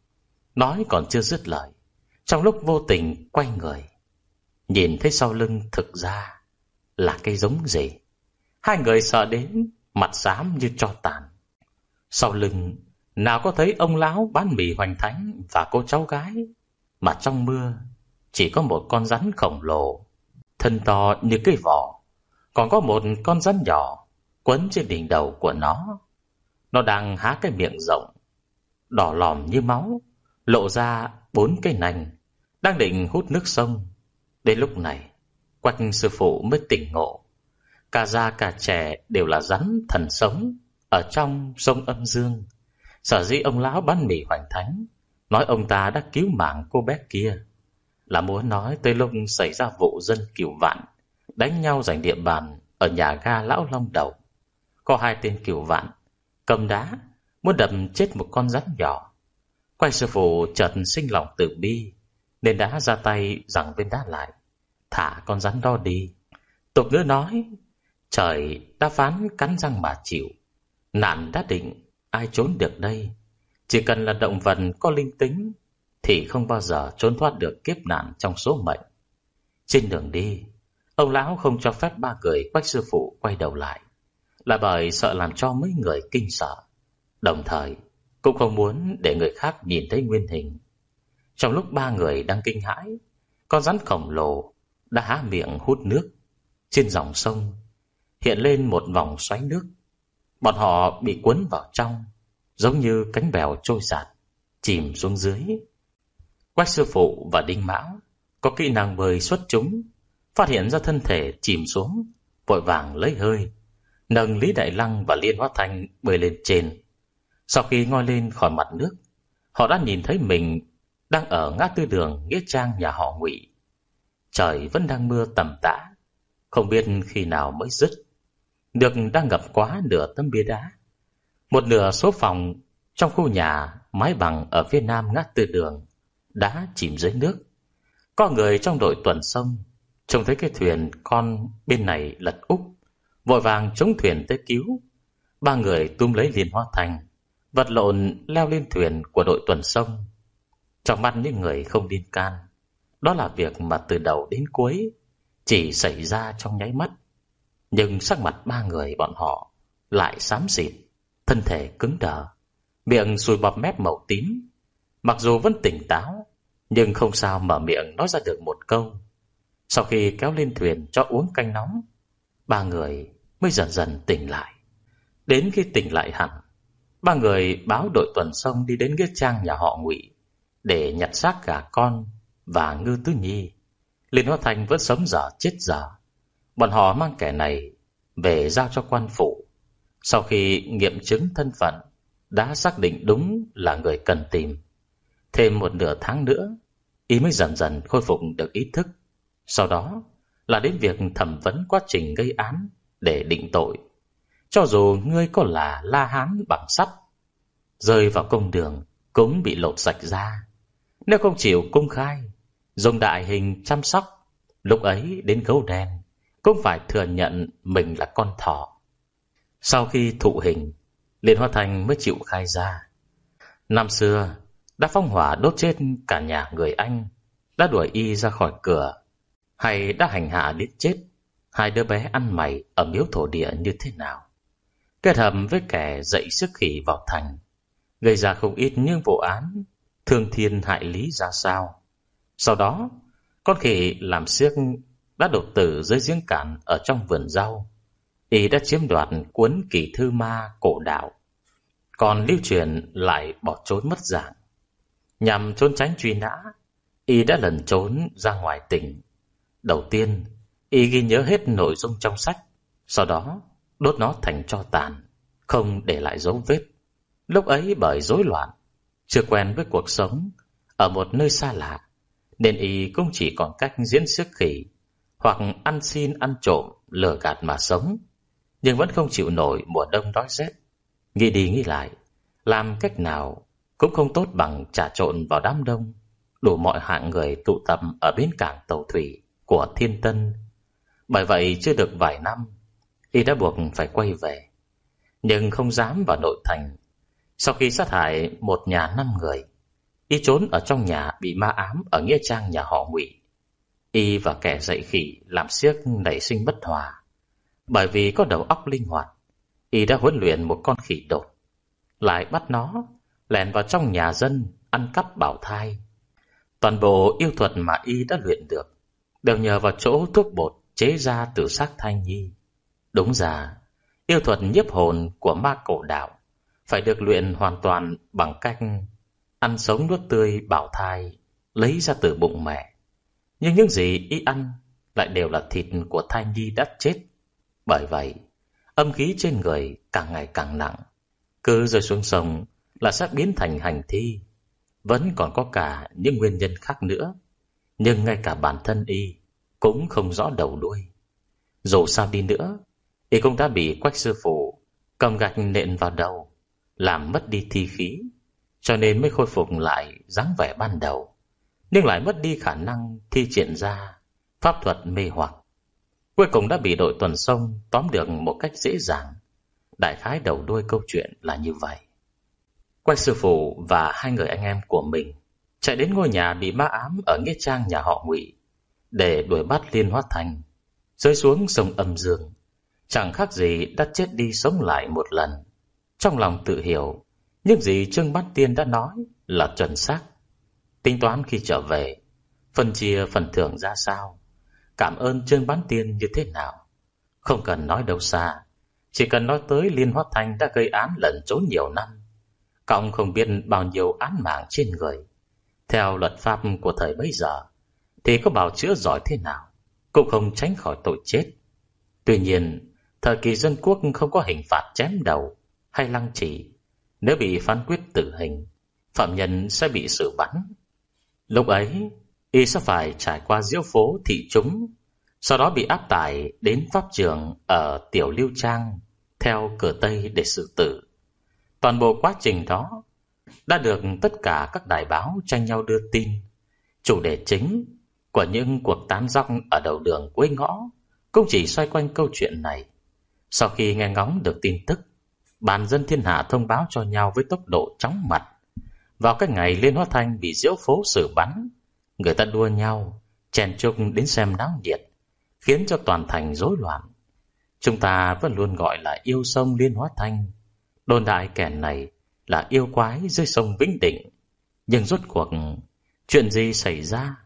Nói còn chưa dứt lời, trong lúc vô tình quay người, nhìn thấy sau lưng thực ra là cây giống gì. Hai người sợ đến mặt xám như tro tàn. Sau lưng nào có thấy ông lão bán mì Hoành Thánh và cô cháu gái, mà trong mưa chỉ có một con rắn khổng lồ, thân to như cây vỏ, còn có một con rắn nhỏ quấn trên đỉnh đầu của nó. Nó đang há cái miệng rộng, đỏ lòm như máu, lộ ra bốn cái nành, đang định hút nước sông. Đến lúc này, Quách sư phụ mới tỉnh ngộ. Cả già cả trẻ đều là rắn thần sống ở trong sông Âm Dương. Sở dĩ ông lão bán mì Hoành Thánh nói ông ta đã cứu mạng cô bé kia, là muốn nói tới lúc xảy ra vụ dân Cửu Vạn đánh nhau giành địa bàn ở nhà ga Lão Long Đầu. Có hai tên Cửu Vạn cầm đá muốn đập chết một con rắn nhỏ. Quay sư phụ chợt sinh lòng từ bi, nên đã ra tay giằng viên đá lại, thả con rắn đó đi. Tục ngữ nói, trời đã phán cắn răng mà chịu, nạn đã định, ai trốn được đây. Chỉ cần là động vật có linh tính thì không bao giờ trốn thoát được kiếp nạn trong số mệnh. Trên đường đi, ông lão không cho phép ba người Quách sư phụ quay đầu lại, là bởi sợ làm cho mấy người kinh sợ, đồng thời cũng không muốn để người khác nhìn thấy nguyên hình. Trong lúc ba người đang kinh hãi, con rắn khổng lồ đã há miệng hút nước. Trên dòng sông hiện lên một vòng xoáy nước. Bọn họ bị cuốn vào trong, giống như cánh bèo trôi giạt, chìm xuống dưới. Quách sư phụ và Đinh Mão có kỹ năng bơi xuất chúng, phát hiện ra thân thể chìm xuống, vội vàng lấy hơi, nâng Lý Đại Lăng và Liên Hóa Thanh bơi lên trên. Sau khi ngoi lên khỏi mặt nước, họ đã nhìn thấy mình đang ở ngã tư đường nghĩa trang nhà họ Ngụy. Trời vẫn đang mưa tầm tã, không biết khi nào mới dứt. Nước đang ngập quá nửa tấm bia đá. Một nửa số phòng trong khu nhà mái bằng ở phía nam ngã tư đường đã chìm dưới nước. Có người trong đội tuần sông trông thấy cái thuyền con bên này lật úp, vội vàng chống thuyền tới cứu. Ba người túm lấy Liên Hóa Thành, vật lộn leo lên thuyền của đội tuần sông. Trong mắt những người không điên can, đó là việc mà từ đầu đến cuối chỉ xảy ra trong nháy mắt. Nhưng sắc mặt ba người bọn họ lại xám xịt, thân thể cứng đờ, miệng sùi bọt mép màu tím. Mặc dù vẫn tỉnh táo, nhưng không sao mở miệng nói ra được một câu. Sau khi kéo lên thuyền cho uống canh nóng, ba người mới dần dần tỉnh lại. Đến khi tỉnh lại hẳn, ba người báo đội tuần sông đi đến nghĩa trang nhà họ Ngụy để nhặt xác gà con và Ngư Tứ Nhi. Liên Hóa Thành vẫn sống dở chết dở. Bọn họ mang kẻ này về giao cho quan phủ. Sau khi nghiệm chứng thân phận, đã xác định đúng là người cần tìm. Thêm một nửa tháng nữa, y mới dần dần khôi phục được ý thức. Sau đó là đến việc thẩm vấn quá trình gây án để định tội. Cho dù ngươi có là La Hán bằng sắt, rơi vào công đường cũng bị lột sạch da. Nếu không chịu công khai, dùng đại hình chăm sóc, lúc ấy đến gấu đen cũng phải thừa nhận mình là con thỏ. Sau khi thụ hình, Liên Hóa Thành mới chịu khai ra. Năm xưa đã phóng hỏa đốt chết cả nhà người Anh, đã đuổi y ra khỏi cửa, hay đã hành hạ đến chết hai đứa bé ăn mày ở miếu thổ địa như thế nào. Kết hợp với kẻ dậy sức khỉ vào thành, gây ra không ít những vụ án thương thiên hại lý ra sao. Sau đó, con khỉ làm xiếc đã đột tử dưới giếng cạn ở trong vườn rau. Y đã chiếm đoạt cuốn Kỳ Thư Ma cổ đạo, còn lưu truyền lại bỏ trốn mất dạng. Nhằm trốn tránh truy nã, y đã lẩn trốn ra ngoài tỉnh. Đầu tiên, y ghi nhớ hết nội dung trong sách, sau đó đốt nó thành tro tàn, không để lại dấu vết. Lúc ấy bởi rối loạn, chưa quen với cuộc sống ở một nơi xa lạ, nên y cũng chỉ còn cách diễn xiếc khỉ hoặc ăn xin ăn trộm lừa gạt mà sống. Nhưng vẫn không chịu nổi mùa đông đói rét. Nghĩ đi nghĩ lại, làm cách nào cũng không tốt bằng trà trộn vào đám đông đủ mọi hạng người tụ tập ở bến cảng tàu thủy của Thiên Tân. Bởi vậy chưa được vài năm, y đã buộc phải quay về, nhưng không dám vào nội thành. Sau khi sát hại một nhà năm người, y trốn ở trong nhà bị ma ám ở nghĩa trang nhà họ Ngụy. Y và kẻ dạy khỉ làm xiếc nảy sinh bất hòa. Bởi vì có đầu óc linh hoạt, y đã huấn luyện một con khỉ đột, lại bắt nó lẻn vào trong nhà dân ăn cắp bảo thai. Toàn bộ yêu thuật mà y đã luyện được đều nhờ vào chỗ thuốc bột chế ra từ xác thai nhi. Đúng ra, yêu thuật nhiếp hồn của ma cổ đạo phải được luyện hoàn toàn bằng cách ăn sống nuốt tươi bảo thai lấy ra từ bụng mẹ. Nhưng những gì y ăn lại đều là thịt của thai nhi đã chết. Bởi vậy, âm khí trên người càng ngày càng nặng, cứ rơi xuống sông là sẽ biến thành hành thi. Vẫn còn có cả những nguyên nhân khác nữa, nhưng ngay cả bản thân y cũng không rõ đầu đuôi. Dù sao đi nữa, y cũng đã bị Quách sư phụ cầm gạch nện vào đầu, làm mất đi thi khí, cho nên mới khôi phục lại dáng vẻ ban đầu, nhưng lại mất đi khả năng thi triển ra pháp thuật mê hoặc. Cuối cùng đã bị đội tuần sông tóm được một cách dễ dàng. Đại khái đầu đuôi câu chuyện là như vậy. Quách sư phụ và hai người anh em của mình chạy đến ngôi nhà bị ma ám ở nghĩa trang nhà họ Ngụy để đuổi bắt Liên Hoa Thành rơi xuống sông Âm Dương, chẳng khác gì đã chết đi sống lại một lần. Trong lòng tự hiểu những gì Trương Bát Tiên đã nói là chuẩn xác. Tính toán khi trở về phân chia phần thưởng ra sao, cảm ơn Trương Bát Tiên như thế nào. Không cần nói đâu xa, chỉ cần nói tới Liên Hoa Thành đã gây án lẩn trốn nhiều năm, cộng không biết bao nhiêu án mạng trên người. Theo luật pháp của thời bấy giờ thì có bào chữa giỏi thế nào cũng không tránh khỏi tội chết. Tuy nhiên, thời kỳ dân quốc không có hình phạt chém đầu hay lăng trì. Nếu bị phán quyết tử hình, phạm nhân sẽ bị xử bắn. Lúc ấy, y sẽ phải trải qua diễu phố thị chúng, sau đó bị áp tải đến pháp trường ở Tiểu Lưu Trang theo cửa Tây để xử tử. Toàn bộ quá trình đó đã được tất cả các đài báo tranh nhau đưa tin. Chủ đề chính của những cuộc tán dóc ở đầu đường cuối ngõ cũng chỉ xoay quanh câu chuyện này. Sau khi nghe ngóng được tin tức, bàn dân thiên hạ thông báo cho nhau với tốc độ chóng mặt. Vào cái ngày Liên Hoa Thanh bị diễu phố xử bắn, người ta đua nhau chèn chúc đến xem náo nhiệt, khiến cho toàn thành rối loạn. Chúng ta vẫn luôn gọi là yêu sông Liên Hoa Thanh, đồn đại kẻ này là yêu quái dưới sông Vĩnh Định. Nhưng rốt cuộc chuyện gì xảy ra?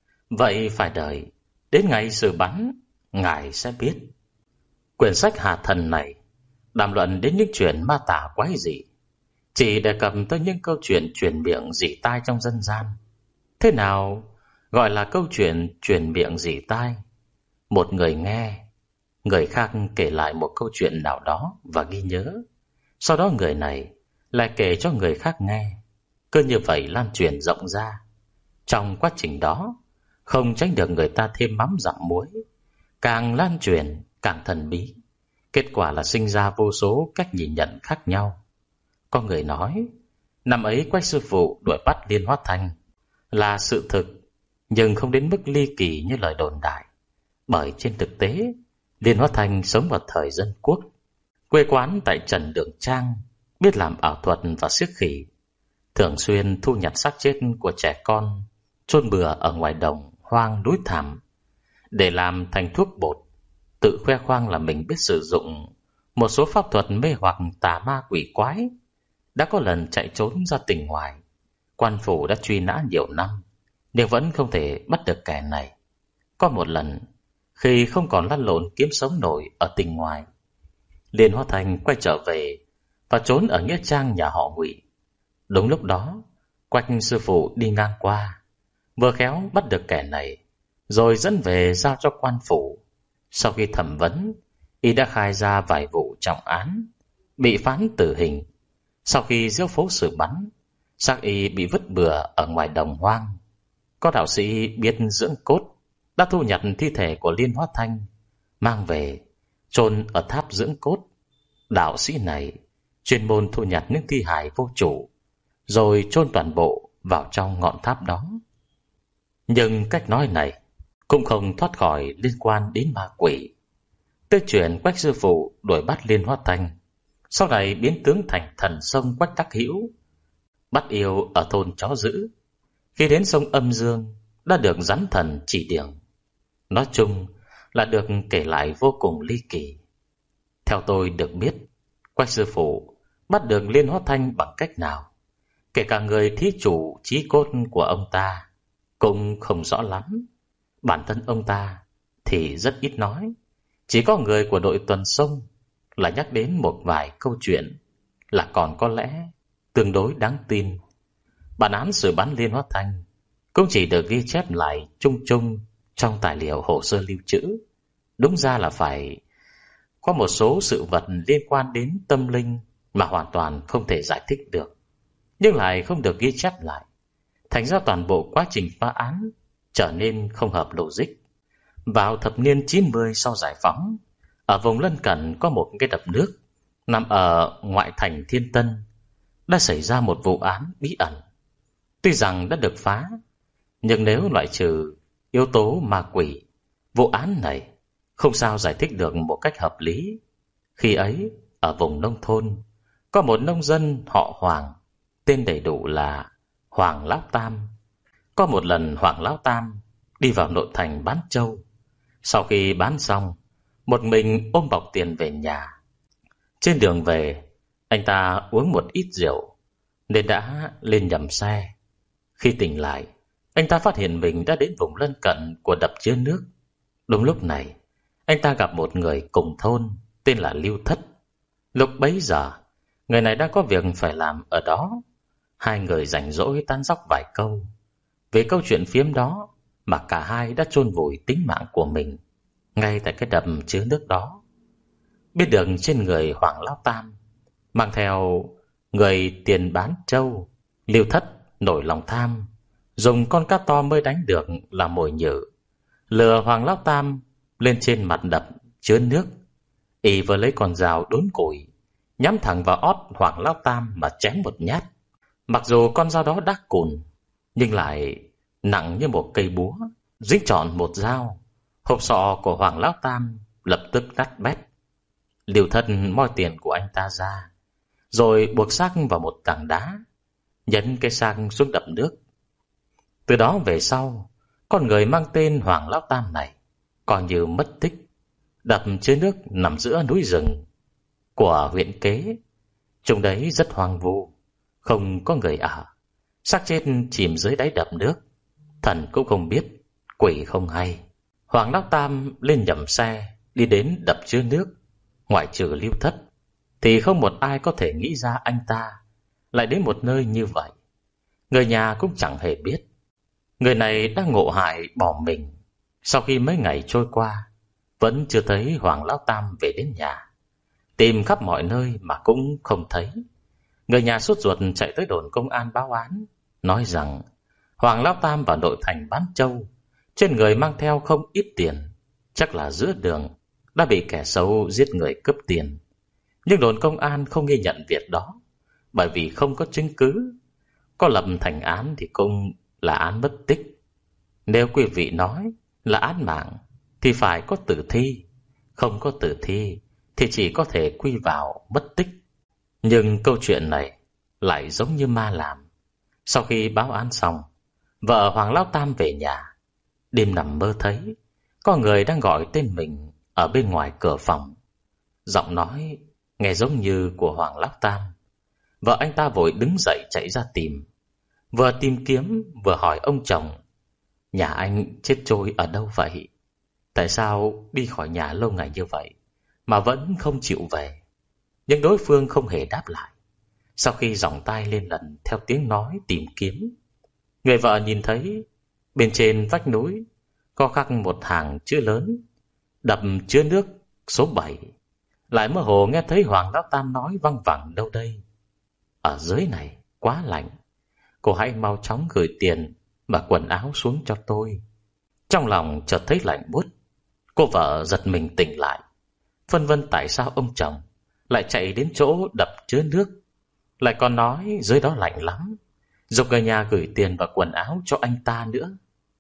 Vậy phải đợi đến ngày xử bắn, ngài sẽ biết. Quyển sách Hà Thần này đàm luận đến những chuyện ma tả quái dị, chỉ đề cập tới những câu chuyện truyền miệng rỉ tai trong dân gian. Thế nào gọi là câu chuyện truyền miệng rỉ tai? Một người nghe, người khác kể lại một câu chuyện nào đó và ghi nhớ, sau đó người này lại kể cho người khác nghe. Cứ như vậy lan truyền rộng ra. Trong quá trình đó, không tránh được người ta thêm mắm dặm muối, càng lan truyền càng thần bí. Kết quả là sinh ra vô số cách nhìn nhận khác nhau. Có người nói năm ấy Quách sư phụ đuổi bắt Liên Hoa Thanh là sự thực, nhưng không đến mức ly kỳ như lời đồn đại. Bởi trên thực tế, Liên Hoa Thanh sống vào thời dân quốc, quê quán tại Trần Đường Trang, biết làm ảo thuật và xiếc khỉ, thường xuyên thu nhặt xác chết của trẻ con chôn bừa ở ngoài đồng hoang núi thẳm để làm thành thuốc bột, tự khoe khoang là mình biết sử dụng một số pháp thuật mê hoặc tà ma quỷ quái. Đã có lần chạy trốn ra tỉnh ngoài, quan phủ đã truy nã nhiều năm nhưng vẫn không thể bắt được kẻ này. Có một lần, khi không còn lăn lộn kiếm sống nổi ở tỉnh ngoài, Liên Hoa Thanh quay trở về và trốn ở nghĩa trang nhà họ Ngụy. Đúng lúc đó, Quách sư phụ đi ngang qua, vừa khéo bắt được kẻ này, rồi dẫn về giao cho quan phủ. Sau khi thẩm vấn, y đã khai ra vài vụ trọng án, bị phán tử hình. Sau khi diễu phố xử bắn, xác y bị vứt bừa ở ngoài đồng hoang. Có đạo sĩ biết dưỡng cốt đã thu nhặt thi thể của Liên Hóa Thanh, mang về chôn ở tháp dưỡng cốt. Đạo sĩ này chuyên môn thu nhặt những thi hài vô chủ, rồi chôn toàn bộ vào trong ngọn tháp đó. Nhưng cách nói này cũng không thoát khỏi liên quan đến ma quỷ. Tới chuyện Quách sư phụ đuổi bắt Liên Hóa Thanh, sau này biến tướng thành thần sông Quách Đắc Hữu, bắt yêu ở thôn Chó Dữ. Khi đến sông Âm Dương đã được rắn thần chỉ điểm. Nói chung là được kể lại vô cùng ly kỳ. Theo tôi được biết, Quách sư phụ bắt được Liên Hóa Thanh bằng cách nào, kể cả người thí chủ chí cốt của ông ta cũng không rõ lắm. Bản thân ông ta thì rất ít nói, chỉ có người của đội tuần sông là nhắc đến một vài câu chuyện là còn có lẽ tương đối đáng tin. Bản án xử bắn Liên Hóa Thanh cũng chỉ được ghi chép lại chung chung trong tài liệu hồ sơ lưu trữ. Đúng ra là phải có một số sự vật liên quan đến tâm linh mà hoàn toàn không thể giải thích được, nhưng lại không được ghi chép lại. Thành ra toàn bộ quá trình phá án trở nên không hợp logic. Vào thập niên chín mươi sau giải phóng, ở vùng lân cận có một cái đập nước nằm ở ngoại thành Thiên Tân, đã xảy ra một vụ án bí ẩn. Tuy rằng đã được phá, nhưng nếu loại trừ yếu tố ma quỷ, vụ án này không sao giải thích được một cách hợp lý. Khi ấy, ở vùng nông thôn, có một nông dân họ Hoàng, tên đầy đủ là Hoàng Lão Tam. Có một lần Hoàng Lão Tam đi vào nội thành bán trâu. Sau khi bán xong, một mình ôm bọc tiền về nhà. Trên đường về, anh ta uống một ít rượu nên đã lên nhầm xe. Khi tỉnh lại, anh ta phát hiện mình đã đến vùng lân cận của đập chứa nước. Đúng lúc này, anh ta gặp một người cùng thôn tên là Lưu Thất. Lúc bấy giờ, người này đang có việc phải làm ở đó. Hai người rảnh rỗi tán dóc vài câu. Về câu chuyện phiếm đó mà cả hai đã chôn vùi tính mạng của mình ngay tại cái đập chứa nước đó. Biết được trên người Hoàng Lão Tam mang theo người tiền bán trâu, Lưu Thất nổi lòng tham, dùng con cá to mới đánh được làm mồi nhử, lừa Hoàng Lão Tam lên trên mặt đập chứa nước. Y vừa lấy con dao đốn củi, nhắm thẳng vào ót Hoàng Lão Tam mà chém một nhát. Mặc dù con dao đó đắc cùn, nhưng lại nặng như một cây búa, dính trọn một dao. Hộp sọ của Hoàng Lão Tam lập tức nát bét. Lưu Thân moi tiền của anh ta ra, rồi buộc xác vào một tảng đá, nhấn cái xác xuống đập nước. Từ đó về sau, con người mang tên Hoàng Lão Tam này coi như mất tích. Đập chứa nước nằm giữa núi rừng của huyện Kế, trong đấy rất hoang vu, không có người ở. Xác chết chìm dưới đáy đập nước, thần cũng không biết, quỷ không hay. Hoàng Lão Tam lên nhầm xe đi đến đập chứa nước. Ngoại trừ Lưu Thất thì không một ai có thể nghĩ ra anh ta lại đến một nơi như vậy. Người nhà cũng chẳng hề biết. Người này đã ngộ hại bỏ mình. Sau khi mấy ngày trôi qua, vẫn chưa thấy Hoàng Lão Tam về đến nhà. Tìm khắp mọi nơi mà cũng không thấy. Người nhà sốt ruột chạy tới đồn công an báo án, nói rằng Hoàng Lão Tam vào nội thành bán trâu, trên người mang theo không ít tiền, chắc là giữa đường đã bị kẻ xấu giết người cướp tiền. Nhưng đồn công an không ghi nhận việc đó, bởi vì không có chứng cứ. Có lập thành án thì cũng là án mất tích. Nếu quý vị nói là án mạng thì phải có tử thi, không có tử thi thì chỉ có thể quy vào mất tích. Nhưng câu chuyện này lại giống như ma làm. Sau khi báo án xong, vợ Hoàng Lão Tam về nhà. Đêm nằm mơ thấy có người đang gọi tên mình ở bên ngoài cửa phòng. Giọng nói nghe giống như của Hoàng Lão Tam. Vợ anh ta vội đứng dậy chạy ra tìm. Vừa tìm kiếm vừa hỏi ông chồng: nhà anh chết trôi ở đâu vậy? Tại sao đi khỏi nhà lâu ngày như vậy mà vẫn không chịu về? Nhưng đối phương không hề đáp lại. Sau khi giỏng tay lên lần theo tiếng nói tìm kiếm, người vợ nhìn thấy bên trên vách núi có khắc một hàng chữ lớn đập chứa nước số bảy. Lại mơ hồ nghe thấy Hoàng Lão Tam nói văng vẳng đâu đây: ở dưới này quá lạnh, cô hãy mau chóng gửi tiền và quần áo xuống cho tôi. Trong lòng chợt thấy lạnh buốt, cô vợ giật mình tỉnh lại, phân vân tại sao ông chồng lại chạy đến chỗ đập chứa nước, lại còn nói dưới đó lạnh lắm, giục người nhà gửi tiền và quần áo cho anh ta nữa.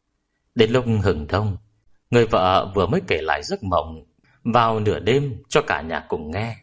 Đến lúc hừng đông, người vợ vừa mới kể lại giấc mộng vào nửa đêm cho cả nhà cùng nghe.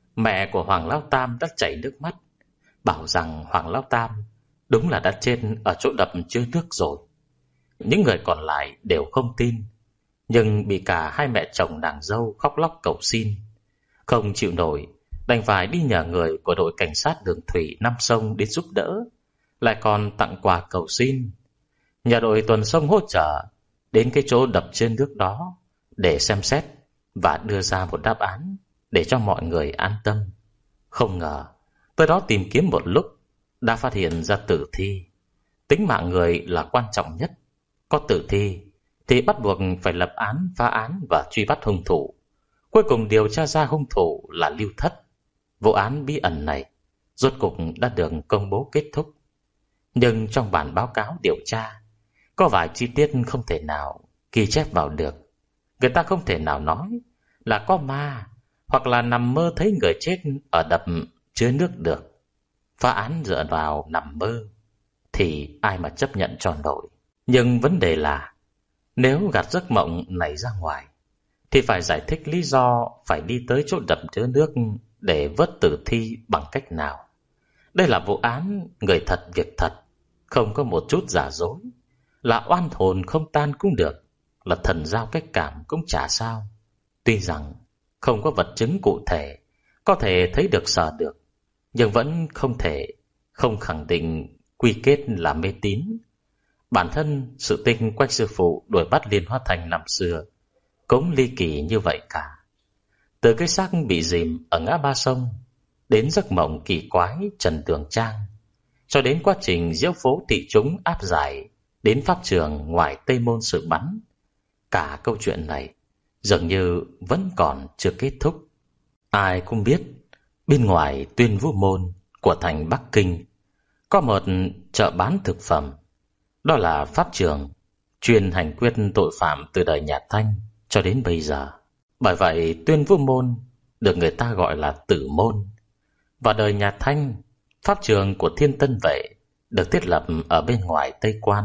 Mẹ của Hoàng Lão Tam đã chảy nước mắt, bảo rằng Hoàng Lão Tam đúng là đã chết ở chỗ đập chứa nước rồi. Những người còn lại đều không tin, nhưng bị cả hai mẹ chồng nàng dâu khóc lóc cầu xin. Không chịu nổi, đành phải đi nhờ người của đội cảnh sát đường thủy Nam Sông đến giúp đỡ, lại còn tặng quà cầu xin. Nhà đội tuần sông hỗ trợ đến cái chỗ đập trên nước đó để xem xét và đưa ra một đáp án để cho mọi người an tâm. Không ngờ tới đó tìm kiếm một lúc đã phát hiện ra tử thi. Tính mạng người là quan trọng nhất, có tử thi thì bắt buộc phải lập án, phá án và truy bắt hung thủ. Cuối cùng điều tra ra hung thủ là Lưu Thất. Vụ án bí ẩn này rốt cục đã được công bố kết thúc. Nhưng trong bản báo cáo điều tra có vài chi tiết không thể nào ghi chép vào được. Người ta không thể nào nói là có ma hoặc là nằm mơ thấy người chết ở đập chứa nước được. Phá án dựa vào nằm mơ thì ai mà chấp nhận cho nổi. Nhưng vấn đề là nếu gạt giấc mộng này ra ngoài thì phải giải thích lý do phải đi tới chỗ đập chứa nước để vớt tử thi bằng cách nào. Đây là vụ án người thật việc thật, không có một chút giả dối. Là oan hồn không tan cũng được, là thần giao cách cảm cũng chả sao. Tuy rằng không có vật chứng cụ thể có thể thấy được sờ được, nhưng vẫn không thể không khẳng định quy kết là mê tín. Bản thân sự tình quách sư phụ đuổi bắt Liên Hoa Thành năm xưa cũng ly kỳ như vậy cả. Từ cái xác bị dìm ở ngã ba sông, đến giấc mộng kỳ quái Trần Tường Trang, cho đến quá trình diễu phố thị chúng áp giải đến pháp trường ngoài Tây Môn Sử Bắn, cả câu chuyện này dường như vẫn còn chưa kết thúc. Ai cũng biết bên ngoài Tuyên Vũ Môn của thành Bắc Kinh có một chợ bán thực phẩm. Đó là pháp trường chuyên hành quyết tội phạm từ đời nhà Thanh cho đến bây giờ. Bởi vậy Tuyên Vũ Môn được người ta gọi là Tử Môn. Và đời nhà Thanh, pháp trường của Thiên Tân Vệ được thiết lập ở bên ngoài Tây Quan.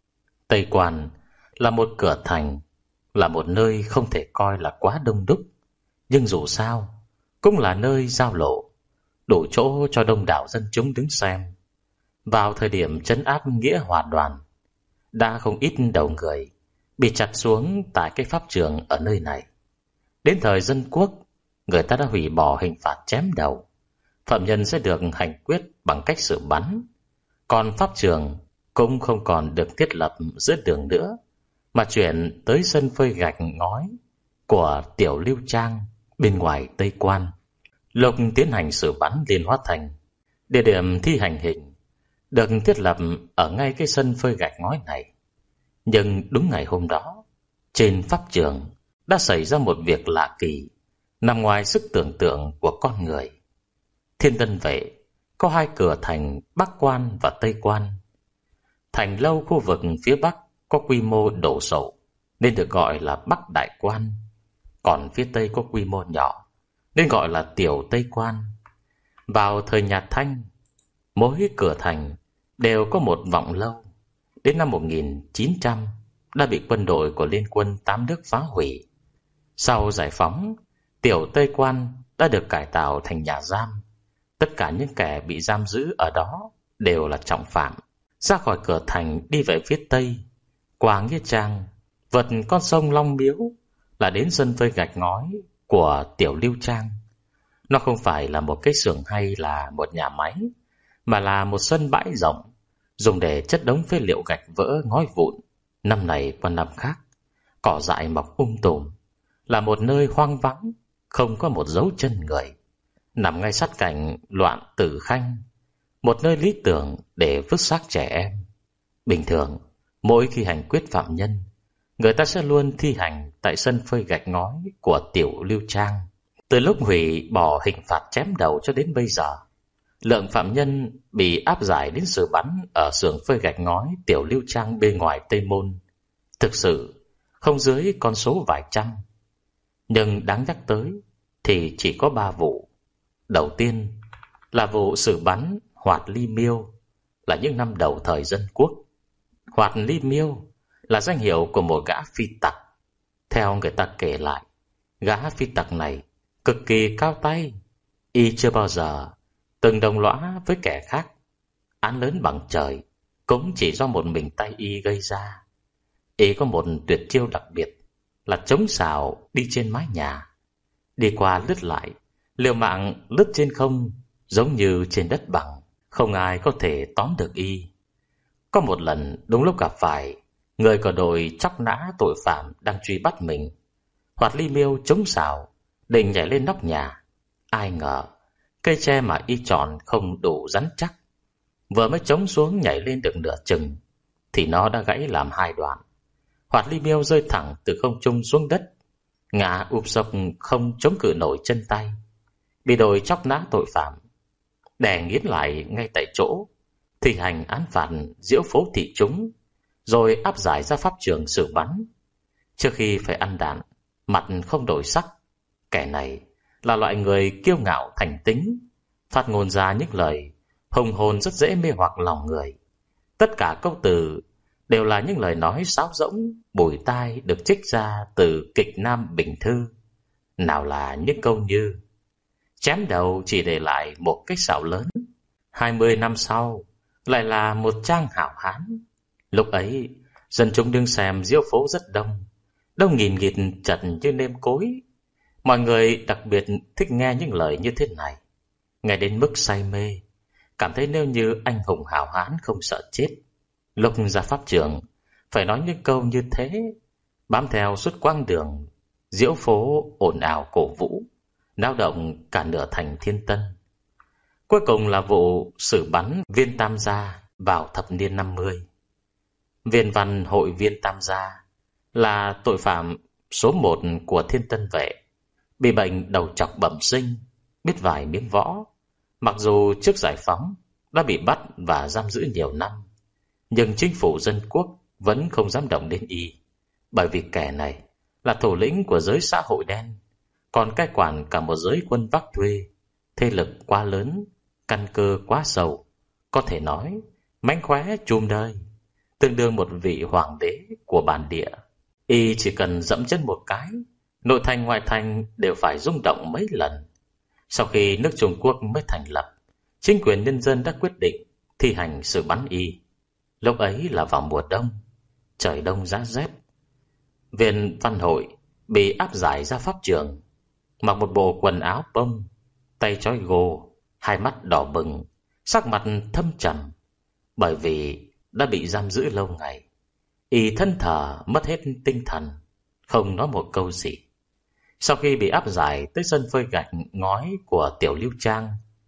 Tây Quan là một cửa thành, là một nơi không thể coi là quá đông đúc, nhưng dù sao cũng là nơi giao lộ, đủ chỗ cho đông đảo dân chúng đứng xem. Vào thời điểm trấn áp Nghĩa Hòa Đoàn, đã không ít đầu người bị chặt xuống tại cái pháp trường ở nơi này. Đến thời Dân Quốc, người ta đã hủy bỏ hình phạt chém đầu, phạm nhân sẽ được hành quyết bằng cách xử bắn. Còn pháp trường cũng không còn được thiết lập giữa đường nữa, mà chuyển tới sân phơi gạch ngói của Tiểu Lưu Trang bên ngoài Tây Quan. Lúc tiến hành xử bắn Liên Hoa Thành, địa điểm thi hành hình được thiết lập ở ngay cái sân phơi gạch ngói này. Nhưng đúng ngày hôm đó, trên pháp trường đã xảy ra một việc lạ kỳ, nằm ngoài sức tưởng tượng của con người. Thiên Tân Vệ có hai cửa thành Bắc Quan và Tây Quan. Thành lâu khu vực phía Bắc có quy mô đồ sộ nên được gọi là Bắc Đại Quan, còn phía Tây có quy mô nhỏ nên gọi là Tiểu Tây Quan. Vào thời nhà Thanh, mỗi cửa thành đều có một vọng lâu. Đến năm một nghìn chín trăm đã bị quân đội của Liên quân tám nước phá hủy. Sau giải phóng, Tiểu Tây Quan đã được cải tạo thành nhà giam. Tất cả những kẻ bị giam giữ ở đó đều là trọng phạm. Ra khỏi cửa thành đi về phía Tây, qua Nghĩa Trang, vượt con sông Long Miếu là đến sân phơi gạch ngói của Tiểu Lưu Trang. Nó không phải là một cái xưởng hay là một nhà máy, mà là một sân bãi rộng dùng để chất đống phế liệu gạch vỡ ngói vụn, năm này qua năm khác. Cỏ dại mọc um tùm, là một nơi hoang vắng, không có một dấu chân người, nằm ngay sát cạnh Loạn Tử Khanh một nơi lý tưởng để vứt xác trẻ em. Bình thường, mỗi khi hành quyết phạm nhân, người ta sẽ luôn thi hành tại sân phơi gạch ngói của Tiểu Lưu Trang. Từ lúc hủy bỏ hình phạt chém đầu cho đến bây giờ, lượng phạm nhân bị áp giải đến xử bắn ở xưởng phơi gạch ngói Tiểu Lưu Trang bên ngoài Tây Môn thực sự không dưới con số vài trăm. Nhưng đáng nhắc tới thì chỉ có ba vụ. Đầu tiên là vụ xử bắn Hoạt Ly Miêu, là những năm đầu thời Dân Quốc. Hoạt Ly Miêu là danh hiệu của một gã phi tặc. Theo người ta kể lại, gã phi tặc này cực kỳ cao tay, y chưa bao giờ từng đồng lõa với kẻ khác. Án lớn bằng trời cũng chỉ do một mình tay y gây ra. Y có một tuyệt chiêu đặc biệt là chống xào đi trên mái nhà, đi qua lướt lại, liều mạng lướt trên không giống như trên đất bằng, không ai có thể tóm được y. Có một lần đúng lúc gặp phải người của đội chóc nã tội phạm đang truy bắt mình, Hoạt Ly Miêu chống xào định nhảy lên nóc nhà. Ai ngờ cây tre mà y chọn không đủ rắn chắc, vừa mới chống xuống nhảy lên được nửa chừng thì nó đã gãy làm hai đoạn. Hoạt Ly Miêu rơi thẳng từ không trung xuống đất, ngã ụp sập không chống cự nổi chân tay, bị đội chóc nã tội phạm đè nghiến lại ngay tại chỗ, thi hành án phạt diễu phố thị chúng, rồi áp giải ra pháp trường xử bắn. Trước khi phải ăn đạn, mặt không đổi sắc. Kẻ này là loại người kiêu ngạo thành tính, phát ngôn ra những lời hùng hồn rất dễ mê hoặc lòng người. Tất cả câu từ đều là những lời nói sáo rỗng, bùi tai được trích ra từ kịch Nam Bình Thư. Nào là những câu như: chém đầu chỉ để lại một cái sạo lớn, hai mươi năm sau lại là một trang hảo hán. Lúc ấy dân chúng đứng xem diễu phố rất đông, đông nghìn nghịt chật như nêm cối. Mọi người đặc biệt thích nghe những lời như thế này, nghe đến mức say mê, cảm thấy nếu như anh hùng hảo hán không sợ chết, lúc ra pháp trường phải nói những câu như thế, bám theo suốt quãng đường diễu phố ồn ào cổ vũ, náo động cả nửa thành Thiên Tân. Cuối cùng là vụ xử bắn Viên Tam Gia vào thập niên năm mươi. Viên Văn Hội Viên Tam Gia là tội phạm số một của Thiên Tân Vệ, bị bệnh đầu trọc bẩm sinh, biết vài miếng võ. Mặc dù trước giải phóng đã bị bắt và giam giữ nhiều năm, nhưng chính phủ Dân Quốc vẫn không dám động đến y, bởi vì kẻ này là thủ lĩnh của giới xã hội đen, còn cai quản cả một giới quân vác thuê, thế lực quá lớn, căn cơ quá sâu, có thể nói mánh khóe chùm đời, tương đương một vị hoàng đế của bản địa. Y chỉ cần dẫm chân một cái, nội thành ngoại thành đều phải rung động mấy lần. Sau khi nước Trung Quốc mới thành lập, chính quyền nhân dân đã quyết định thi hành xử bắn y. Lúc ấy là vào mùa đông, trời đông giá rét. Viên Văn Hội bị áp giải ra pháp trường, mặc một bộ quần áo bông, tay trói gô, hai mắt đỏ bừng, sắc mặt thâm trầm, bởi vì đã bị giam giữ lâu ngày. Y thân thờ mất hết tinh thần, không nói một câu gì. Sau khi bị áp giải tới sân phơi gạch ngói của Tiểu Lưu Trang,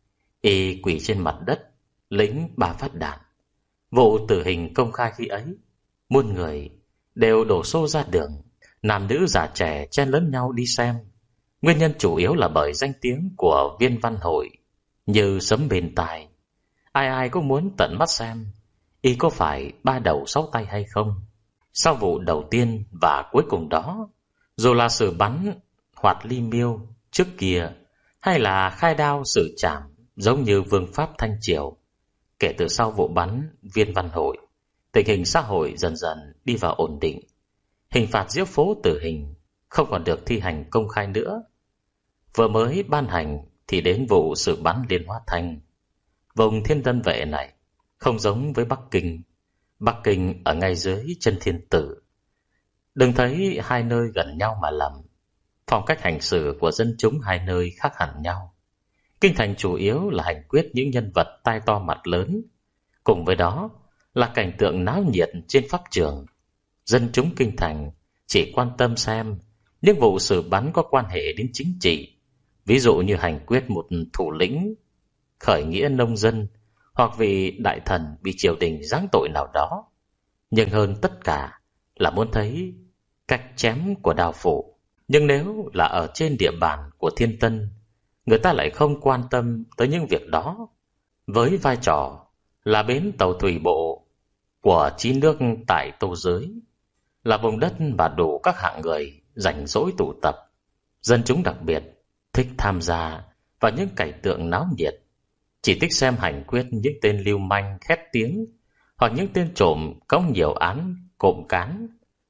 y quỳ trên mặt đất, lĩnh ba phát đạn. Vụ tử hình công khai khi ấy, muôn người đều đổ xô ra đường, nam nữ già trẻ chen lấn nhau đi xem. Nguyên nhân chủ yếu là bởi danh tiếng của Viên Văn Hội như sấm bên tai. Ai ai cũng muốn tận mắt xem y có phải ba đầu sáu tay hay không. Sau vụ đầu tiên và cuối cùng đó, dù là xử bắn Hoạt Ly Miêu trước kia hay là khai đao xử trảm giống như vương pháp Thanh Triều, kể từ sau vụ bắn Viên Văn Hội, tình hình xã hội dần dần đi vào ổn định. Hình phạt diễu phố tử hình không còn được thi hành công khai nữa. Vừa mới ban hành thì đến vụ xử bắn Liên Hoa Thanh. Vùng Thiên Tân Vệ này không giống với Bắc Kinh. Bắc Kinh ở ngay dưới chân thiên tử. Đừng thấy hai nơi gần nhau mà lầm. Phong cách hành xử của dân chúng hai nơi khác hẳn nhau. Kinh thành chủ yếu là hành quyết những nhân vật tai to mặt lớn, cùng với đó là cảnh tượng náo nhiệt trên pháp trường. Dân chúng kinh thành chỉ quan tâm xem những vụ xử bắn có quan hệ đến chính trị, ví dụ như hành quyết một thủ lĩnh khởi nghĩa nông dân, hoặc vì đại thần bị triều đình giáng tội nào đó. Nhưng hơn tất cả là muốn thấy cách chém của đao phủ. Nhưng nếu là ở trên địa bàn của Thiên Tân, người ta lại không quan tâm tới những việc đó. Với vai trò là bến tàu thủy bộ của chín nước tại Tô Giới, là vùng đất mà đủ các hạng người rảnh rỗi tụ tập, dân chúng đặc biệt thích tham gia vào những cảnh tượng náo nhiệt, chỉ thích xem hành quyết những tên lưu manh khét tiếng, hoặc những tên trộm có nhiều án cộm cán.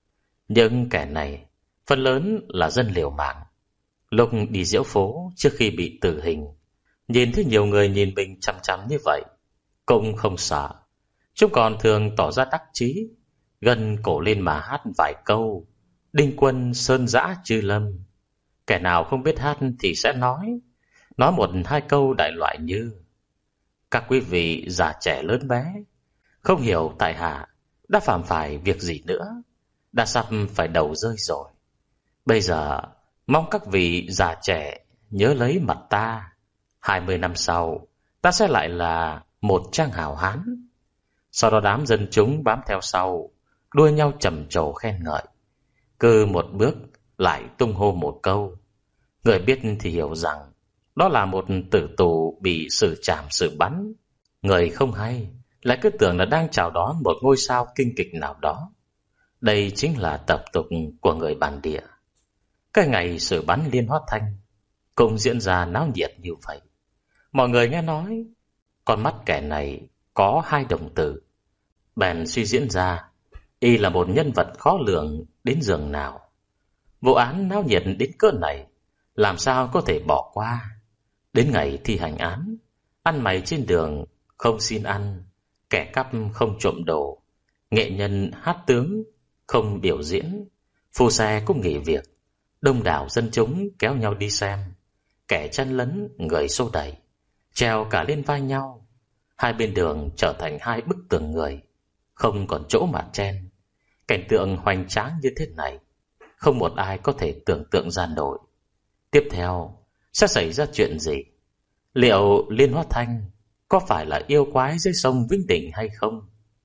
Nhưng kẻ này phần lớn là dân liều mạng. Lúc đi diễu phố trước khi bị tử hình, nhìn thấy nhiều người nhìn mình chăm chăm như vậy cũng không sợ. Chúng còn thường tỏ ra đắc chí, gần cổ lên mà hát vài câu Đinh quân sơn dã chư lâm. Kẻ nào không biết hát thì sẽ nói Nói một hai câu đại loại như: các quý vị già trẻ lớn bé, không hiểu tại hạ đã phạm phải việc gì nữa, đã sắp phải đầu rơi rồi. Bây giờ mong các vị già trẻ nhớ lấy mặt ta, hai mươi năm sau ta sẽ lại là một trang hào hán. Sau đó đám dân chúng bám theo sau, đua nhau trầm trồ khen ngợi. Cứ một bước lại tung hô một câu. Người biết thì hiểu rằng đó là một tử tù bị xử trảm xử bắn. Người không hay lại cứ tưởng là đang chào đón một ngôi sao kinh kịch nào đó. Đây chính là tập tục của người bản địa. Cái ngày xử bắn Liên Hoa Thanh cũng diễn ra náo nhiệt như vậy. Mọi người nghe nói con mắt kẻ này có hai đồng tử, bèn suy diễn ra y là một nhân vật khó lường đến giường nào. Vụ án náo nhiệt đến cỡ này làm sao có thể bỏ qua. Đến ngày thi hành án, ăn mày trên đường không xin ăn, kẻ cắp không trộm đồ, nghệ nhân hát tướng không biểu diễn, phu xe cũng nghỉ việc. Đông đảo dân chúng kéo nhau đi xem, kẻ chen lấn người xô đẩy, treo cả lên vai nhau. Hai bên đường trở thành hai bức tường người, không còn chỗ mà chen. Cảnh tượng hoành tráng như thế này không một ai có thể tưởng tượng ra nổi. Tiếp theo sẽ xảy ra chuyện gì? Liệu Liên Hoa Thanh có phải là yêu quái dưới sông Vĩnh Định hay không?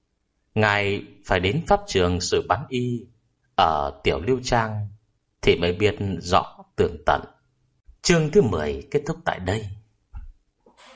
Ngài phải đến pháp trường xử bắn y ở Tiểu Lưu Trang thì mới biết rõ tường tận. Chương thứ mười kết thúc tại đây.